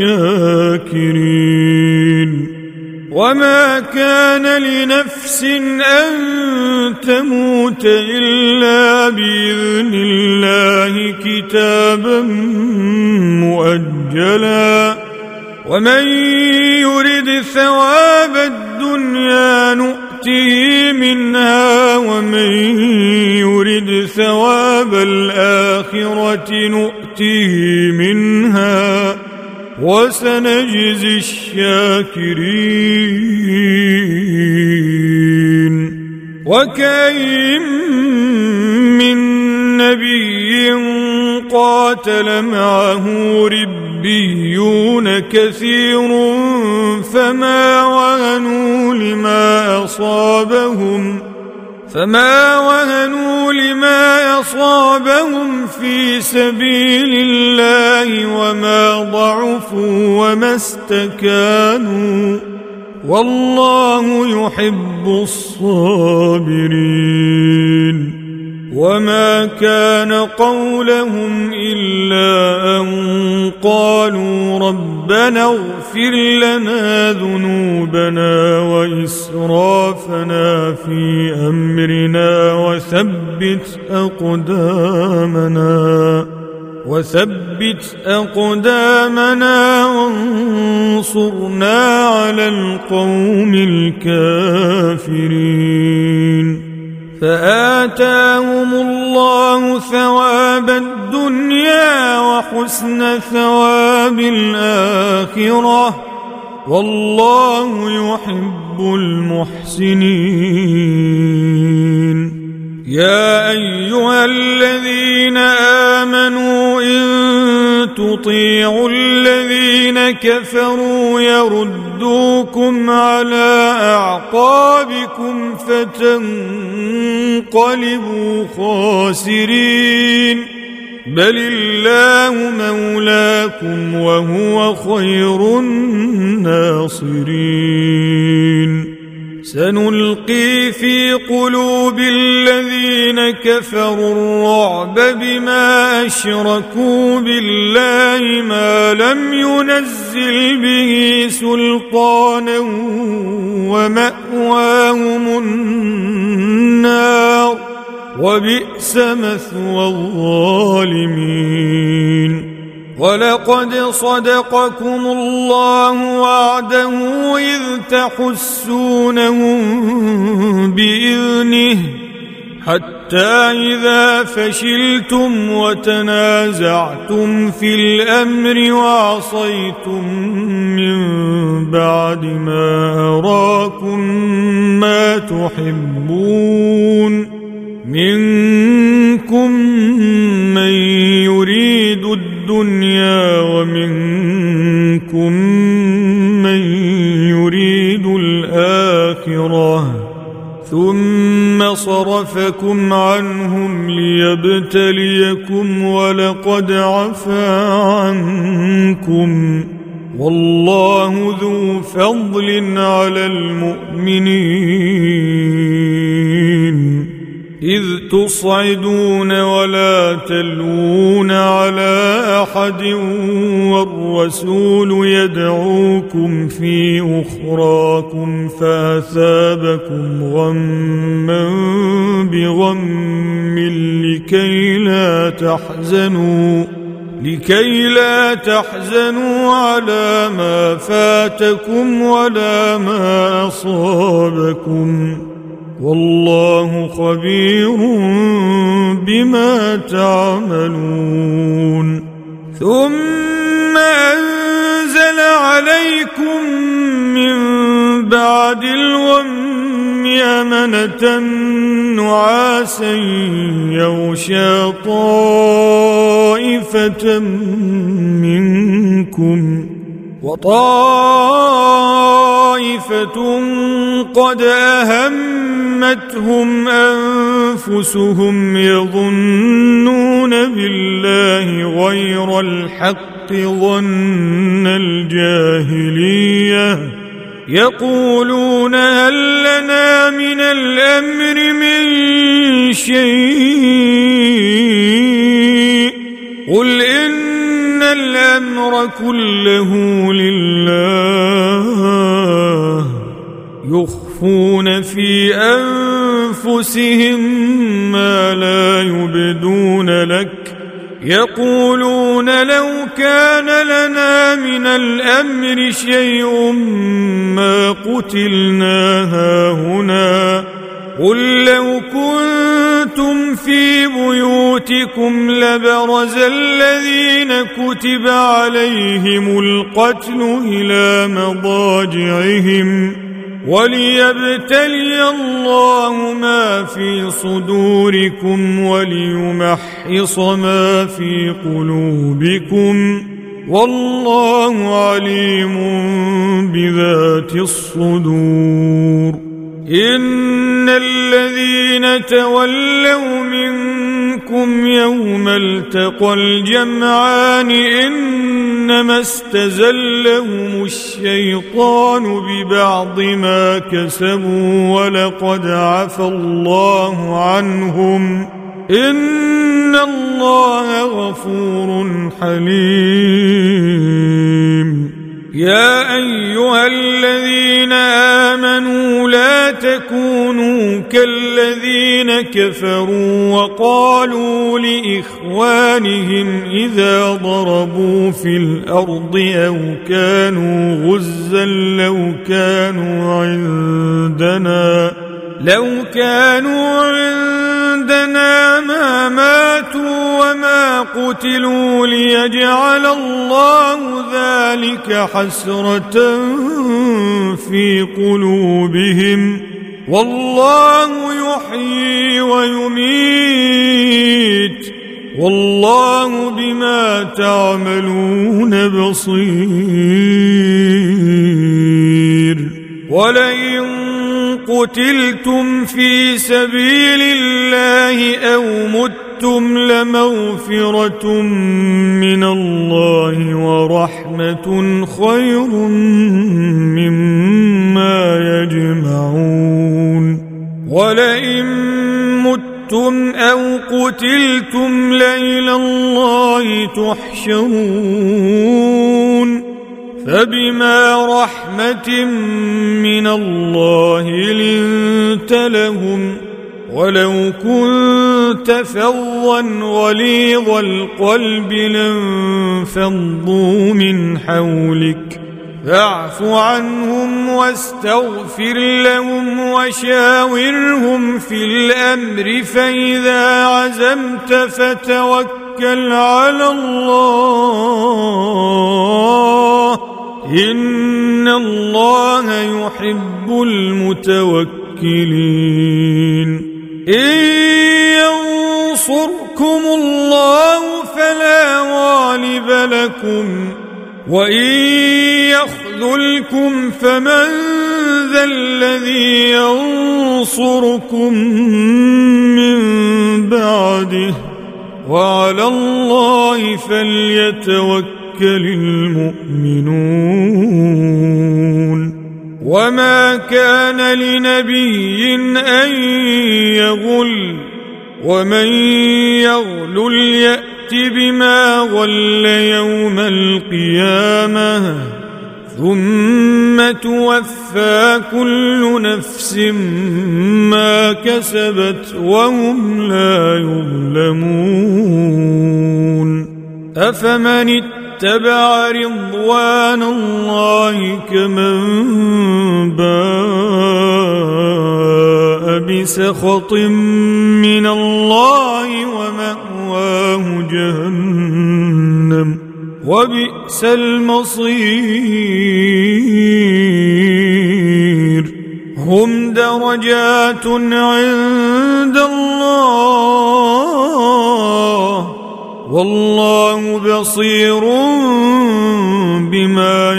الشاكرين وما كان لنفس أن تموت إلا بإذن الله كتابا مؤجلا ومن يرد ثواب الدنيا نؤته منها ومن يرد ثواب الآخرة نؤته منها وسنجزي الشاكرين وكأين من نبي قاتل معه ربيون كثير فما وهنوا لما أصابهم فما وهنوا لما أصابهم في سبيل الله وما ضعفوا وما استكانوا والله يحب الصابرين وما كان قولهم إلا أن قالوا ربنا اغفر لنا ذنوبنا وإسرافنا في أمرنا وثبت أقدامنا وثبت أقدامنا وانصرنا على القوم الكافرين فآتاهم الله ثواب الدنيا وحسن ثواب الآخرة والله يحب المحسنين يا أيها الذين آمنوا إن تطيعوا الذين كفروا يردوكم على أعقابكم فتنقلبوا خاسرين بل الله مولاكم وهو خير الناصرين سنلقي في قلوب الذين كفروا الرعب بما أشركوا بالله ما لم ينزل به سلطانا ومأواهم النار وبئس مثوى الظالمين ولقد صدقكم الله وعده إذ تحسونهم بإذنه حتى إذا فشلتم وتنازعتم في الأمر وعصيتم من بعد ما أراكم ما تحبون منكم من يريد الدنيا ومنكم من يريد الآخرة ثم صرفكم عنهم ليبتليكم ولقد عفا عنكم والله ذو فضل على المؤمنين إذ تصعدون ولا تلوون على أحد والرسول يدعوكم في أخراكم فأثابكم غما بغم لكي لا تحزنوا لكي لا تحزنوا على ما فاتكم ولا ما أصابكم والله خبير بما تعملون ثم أنزل عليكم من بعد الغم أمنة نعاسا يغشى طائفة منكم وطائفة قد أهمتهم أنفسهم يظنون بالله غير الحق ظن الجاهلية يقولون هل لنا من الأمر من شيء قل إن الأمر كله لله يخفون في أنفسهم ما لا يبدون لك يقولون لو كان لنا من الأمر شيء ما قتلنا هاهنا قل لو كنتم في بيوتكم لبرز الذين كتب عليهم القتل إلى مضاجعهم وليبتلي الله ما في صدوركم وليمحص ما في قلوبكم والله عليم بذات الصدور إن الذين تولوا منكم يوم التقى الجمعان إنما استزلهم الشيطان ببعض ما كسبوا ولقد عفا الله عنهم إن الله غفور حليم يا أيها الذين آمنوا لا تكونوا كالذين كفروا وقالوا لإخوانهم إذا ضربوا في الأرض أو كانوا غزا لو كانوا عندنا لو كانوا عندنا ما ماتوا وما قتلوا ليجعل الله ذلك حسرة في قلوبهم والله يحيي ويميت والله بما تعملون بصير ولئن قتلتم في سبيل الله أو متم لمغفرة من الله ورحمة خير مما يجمعون ولئن متم أو قتلتم لإلى الله تحشرون فبما رحمة من الله لنت لهم ولو كنت فظا غليظ القلب لانفضوا من حولك فاعف عنهم فاستغفر لهم واستغفر لهم وشاورهم في الأمر فإذا عزمت فتوكل على الله إن الله يحب المتوكلين إن ينصركم الله فلا غالب لكم وإن يخذلكم فمن ذا الذي ينصركم من بعده وعلى الله فليتوكل المؤمنون وما كان لنبي أن يغل ومن يغلل يأت بما غل يوم القيامة ثم توفى كل نفس ما كسبت وهم لا يظلمون أفمن اتبع رضوان الله كمن باء بسخط من الله ومأواه جهنم وبئس المصير هم درجات عند الله والله بصير بما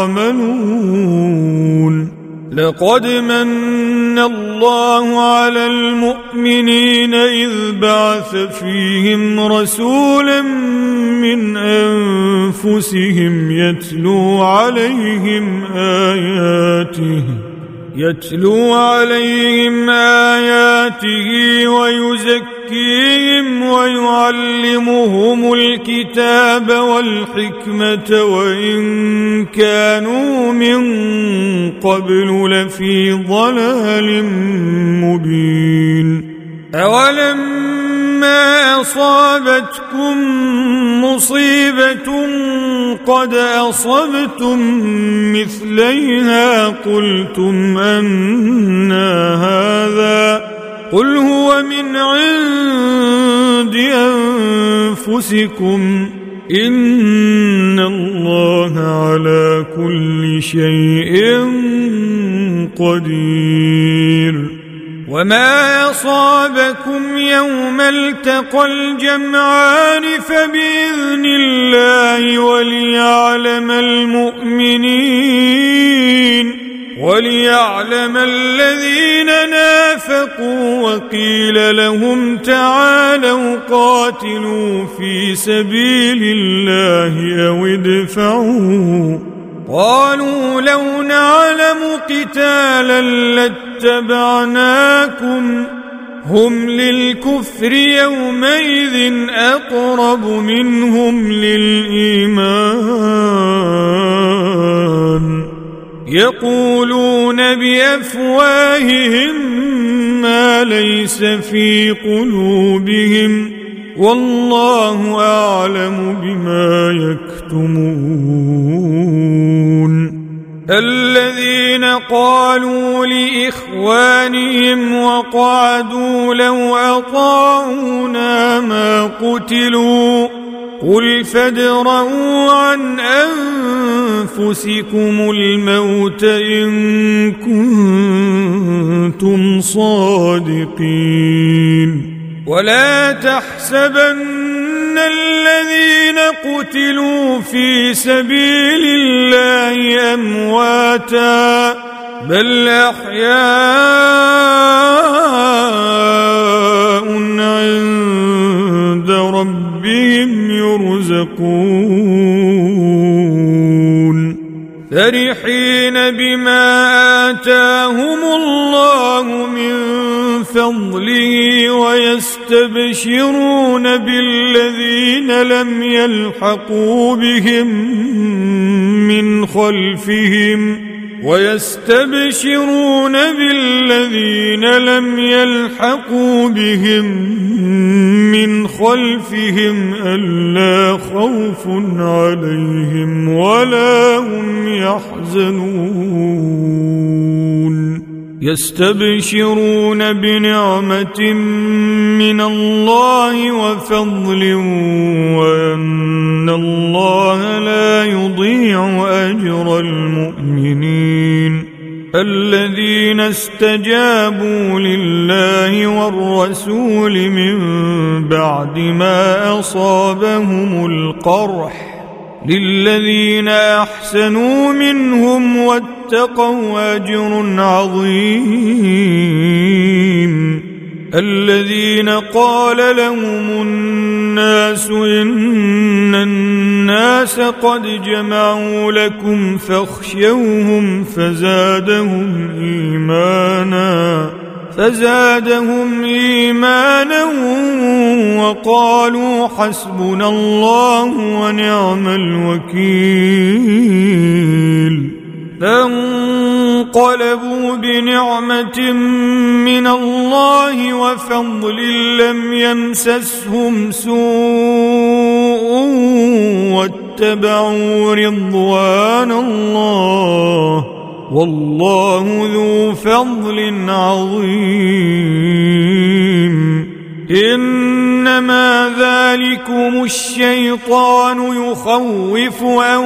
يعملون لقد من الله على المؤمنين إذ بعث فيهم رسولا من أنفسهم يتلو عليهم آياته يتلو عليهم آياته ويزكيهم ويعلمهم الكتاب والحكمة وإن كانوا من قبل لفي ضلال مبين أولما أصابتكم مصيبة قد أصبتم مثليها قلتم أنى هذا قل هو من عند أنفسكم إن الله على كل شيء قدير وما أصابكم يوم التقى الجمعان فبإذن الله وليعلم المؤمنين وليعلم الذين نافقوا وقيل لهم تعالوا قاتلوا في سبيل الله أو ادفعوا قالوا لو نعلم قتالا لاتبعناكم هم للكفر يومئذ أقرب منهم للإيمان يقولون بأفواههم ما ليس في قلوبهم والله أعلم بما يكتمون الذين قالوا لإخوانهم وقعدوا لو أطاعونا ما قتلوا قل فادرءوا عن أنفسكم الموت إن كنتم صادقين ولا تحسبن الذين قتلوا في سبيل الله أمواتا بل أحياء عند ربهم يرزقون فرحين بما آتاهم الله من فضله ويستبشرون بالذين لم يلحقوا بهم من خلفهم ويستبشرون بالذين لم يلحقوا بهم من خلفهم ألا خوف عليهم ولا هم يحزنون يستبشرون بنعمة من الله وفضل وأن الله لا يضيع أجر المؤمنين الذين استجابوا لله والرسول من بعد ما أصابهم القرح للذين أحسنوا منهم واتقوا أجر عظيم الذين قال لهم الناس إن الناس قد جمعوا لكم فاخشوهم فزادهم إيمانا فزادهم إيمانا وقالوا حسبنا الله ونعم الوكيل فانقلبوا بنعمة من الله وفضل لم يمسسهم سوء واتبعوا رضوان الله والله ذو فضل عظيم إنما ذلكم الشيطان يخوف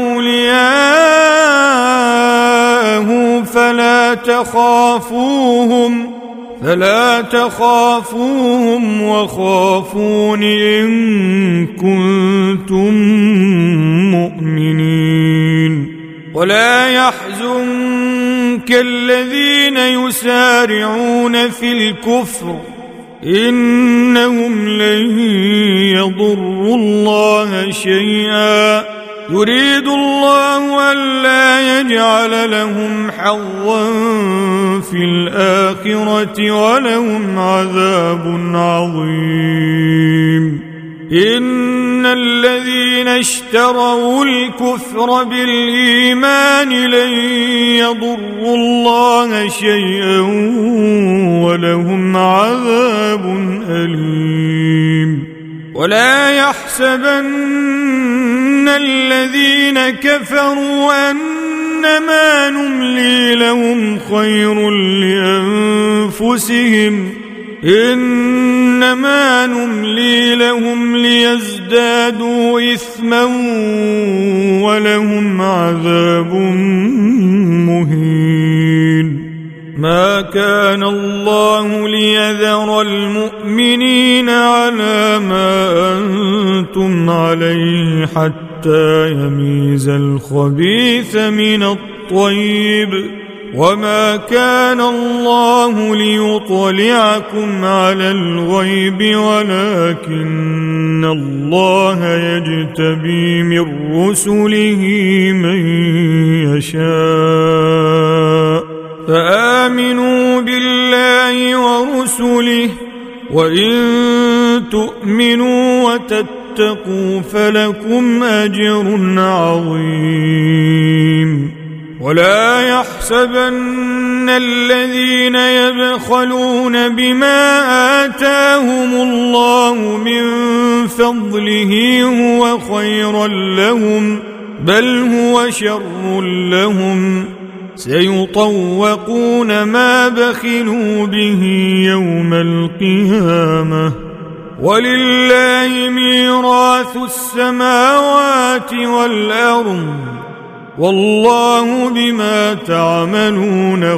أولياءه فلا تخافوهم فلا تخافوهم وخافون إن كنتم مؤمنين ولا يحزنك الذين يسارعون في الكفر إنهم لن يضروا الله شيئا يريد الله ألا يجعل لهم حظا في الآخرة ولهم عذاب عظيم إن الذين اشتروا الكفر بالإيمان لن يضروا الله شيئا ولهم عذاب أليم ولا يحسبن الذين كفروا أنما نملي لهم خير لأنفسهم إنما نملي لهم ليزدادوا إثما ولهم عذاب مهين ما كان الله ليذر المؤمنين على ما أنتم عليه حتى يميز الخبيث من الطيب وما كان الله ليطلعكم على الغيب ولكن الله يجتبي من رسله من يشاء فآمنوا بالله ورسله وإن تؤمنوا وتتقوا فلكم أجر عظيم ولا يحسبن الذين يبخلون بما آتاهم الله من فضله هو خيرا لهم بل هو شر لهم سيطوقون ما بخلوا به يوم القيامة ولله ميراث السماوات والأرض والله بما تعملون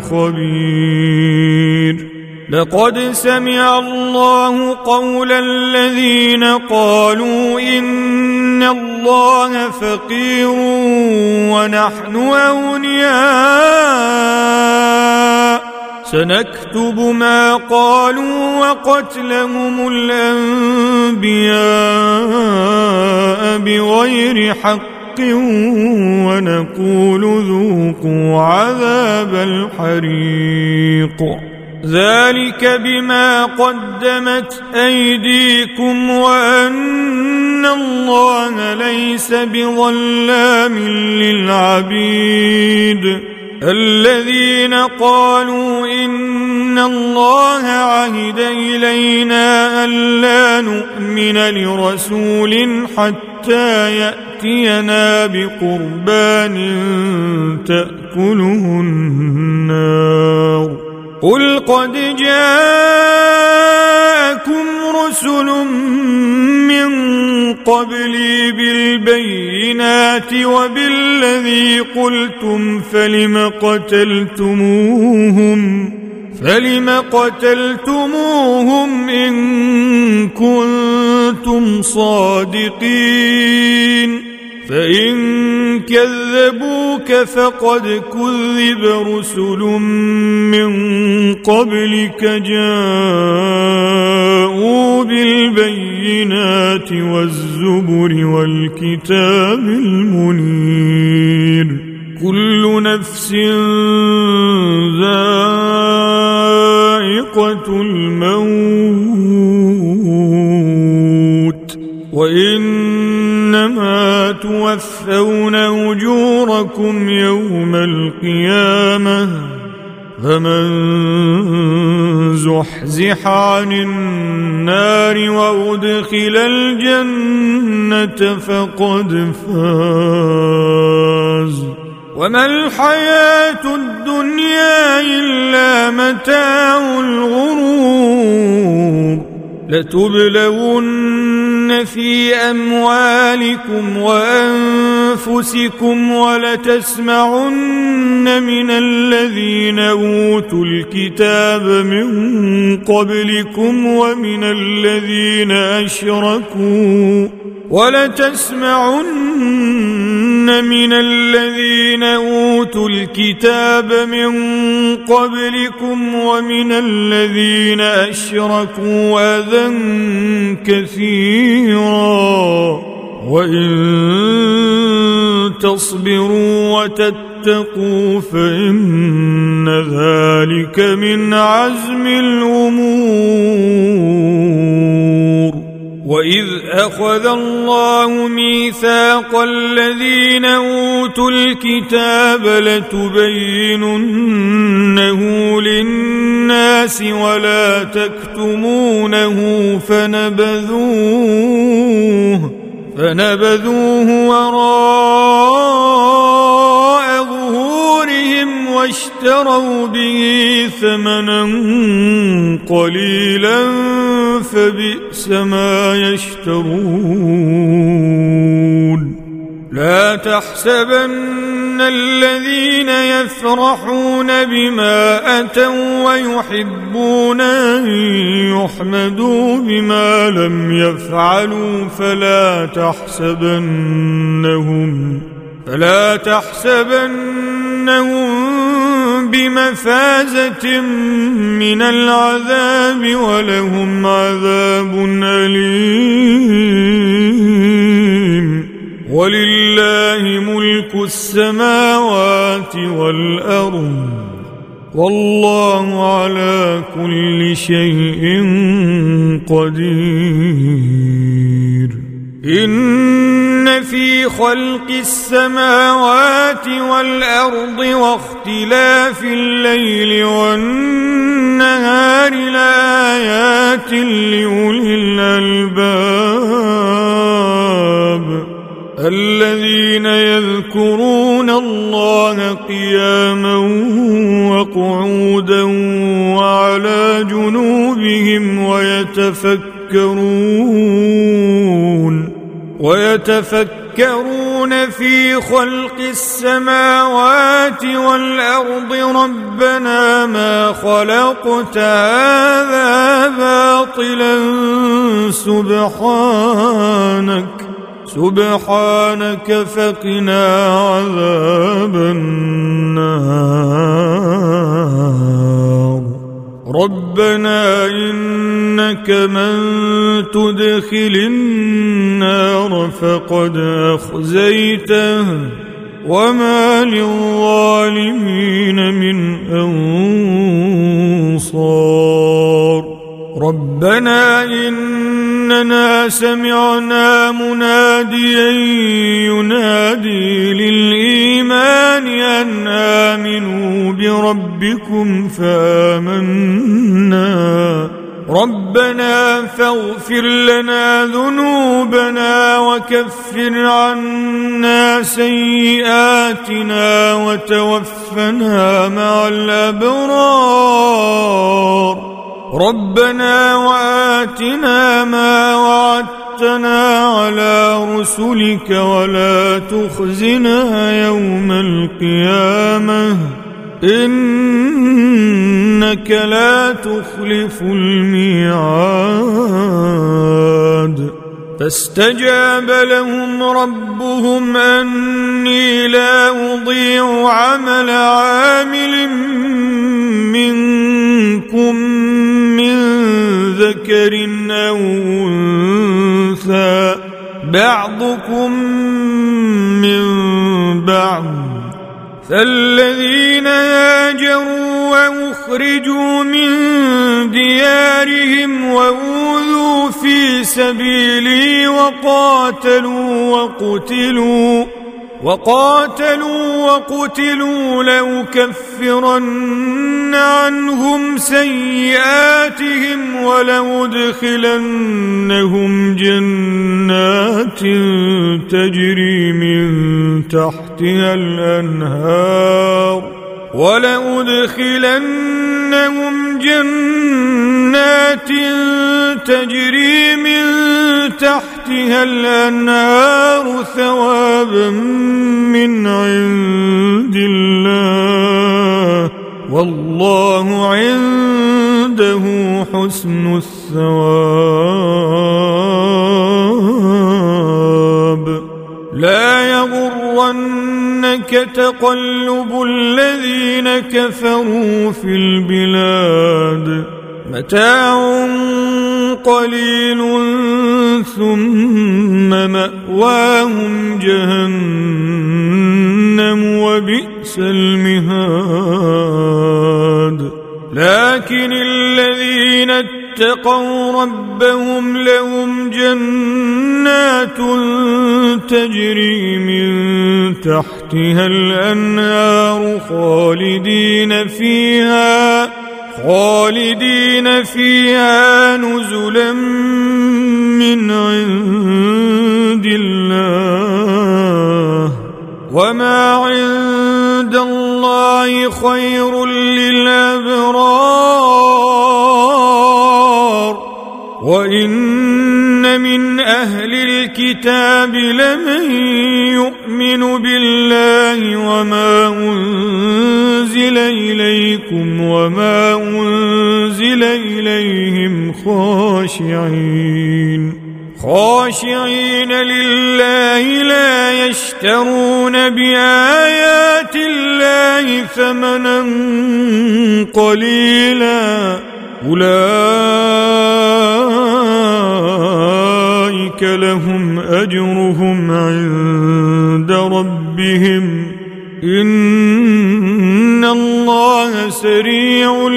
خبير لقد سمع الله قول الذين قالوا إن الله فقير ونحن أغنياء سنكتب ما قالوا وقتلهم الأنبياء بغير حق ونقول ذوقوا عذاب الحريق ذلك بما قدمت أيديكم وأن الله ليس بظلام للعبيد الذين قالوا إن الله عهد إلينا ألا نؤمن لرسول حتى يأتينا بقربان تأكله النار قل قد جاءكم رسل من قبلي بالبينات وبالذي قلتم فلم قتلتموهم فلم قتلتموهم إن كنتم صادقين فإن كذبوك فقد كذب رسل من قبلك جاءوا بالبينات والزبر والكتاب المنير كل نفس ذائقة الموت وإنما توفون أجوركم يوم القيامة فمن زحزح عن النار وأدخل الجنة فقد فاز وما الحياة الدنيا إلا متاع الغرور لتبلون في أموالكم وأنفسكم ولتسمعن من الذين أوتوا الكتاب من قبلكم ومن الذين أشركوا ولتسمعن من الذين أوتوا الكتاب من قبلكم ومن الذين أشركوا أذى كثيرا وإن تصبروا وتتقوا فإن ذلك من عزم الأمور وإذ أخذ الله ميثاق الذين أوتوا الكتاب لتبيننه للناس ولا تكتمونه فنبذوه فنبذوه وراء ظهورهم واشتروا به ثمنا قليلا فبئس ما يشترون لا تحسبن الذين يفرحون بما أتوا ويحبون أن يحمدوا بما لم يفعلوا فلا تحسبنهم فلا تحسبنهم بمفازة من العذاب ولهم عذاب أليم ولله ملك السماوات والأرض والله على كل شيء قدير إن في خلق السماوات والأرض واختلاف الليل والنهار لآيات لأولي الألباب الذين يذكرون الله قياما وقعودا وعلى جنوبهم ويتفكرون ويتفكرون في خلق السماوات والأرض ربنا ما خلقت هذا باطلا سبحانك سبحانك فقنا عذاب النار ربنا إنك من تدخل النار فقد أخزيته وما للظالمين من أنصار ربنا إننا سمعنا مناديا ينادي للإيمان أن آمنوا بربكم فآمنا ربنا فاغفر لنا ذنوبنا وكفر عنا سيئاتنا وتوفنا مع الأبرار ربنا وآتنا ما وعدتنا على رسلك ولا تخزنا يوم القيامة إنك لا تخلف الميعاد فاستجاب لهم ربهم أني لا أضيع عمل عامل منكم من ذكر أو أنثى بعضكم من بعض فالذين هاجروا وأخرجوا من ديارهم وأوذوا في سبيلي وقاتلوا وقتلوا وقاتلوا وقتلوا لأكفرن عنهم سيئاتهم ولأدخلنهم جنات تجري من تحتها الأنهار ولأدخلنهم جنات تجري من تحتها الأنهار ثوابا من عند الله والله عنده حسن الثواب لا يغرنك تقلب الذين كفروا في البلاد متاع قليل ثم مأواهم جهنم وبئس المهاد لكن الذين اتقوا ربهم لهم جنات تجري من تحتها الأنهار خالدين فيها خالدين فيها نزلا من عند الله وما عند الله خير للأبرار وإن من أهل الكتاب لمن يؤمن بالله وما أنزل إليكم وما أنزل إليهم خاشعين خاشعين لله لا يشترون بآيات الله ثمنا قليلا أولئك لهم أجرهم عند ربهم إن الله سريع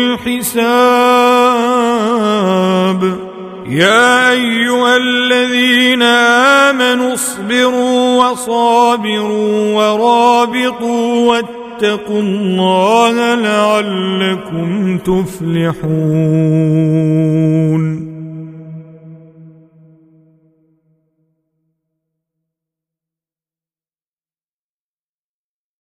الحساب يا أيها الذين آمنوا اصبروا وصابروا ورابطوا واتقوا الله لعلكم تفلحون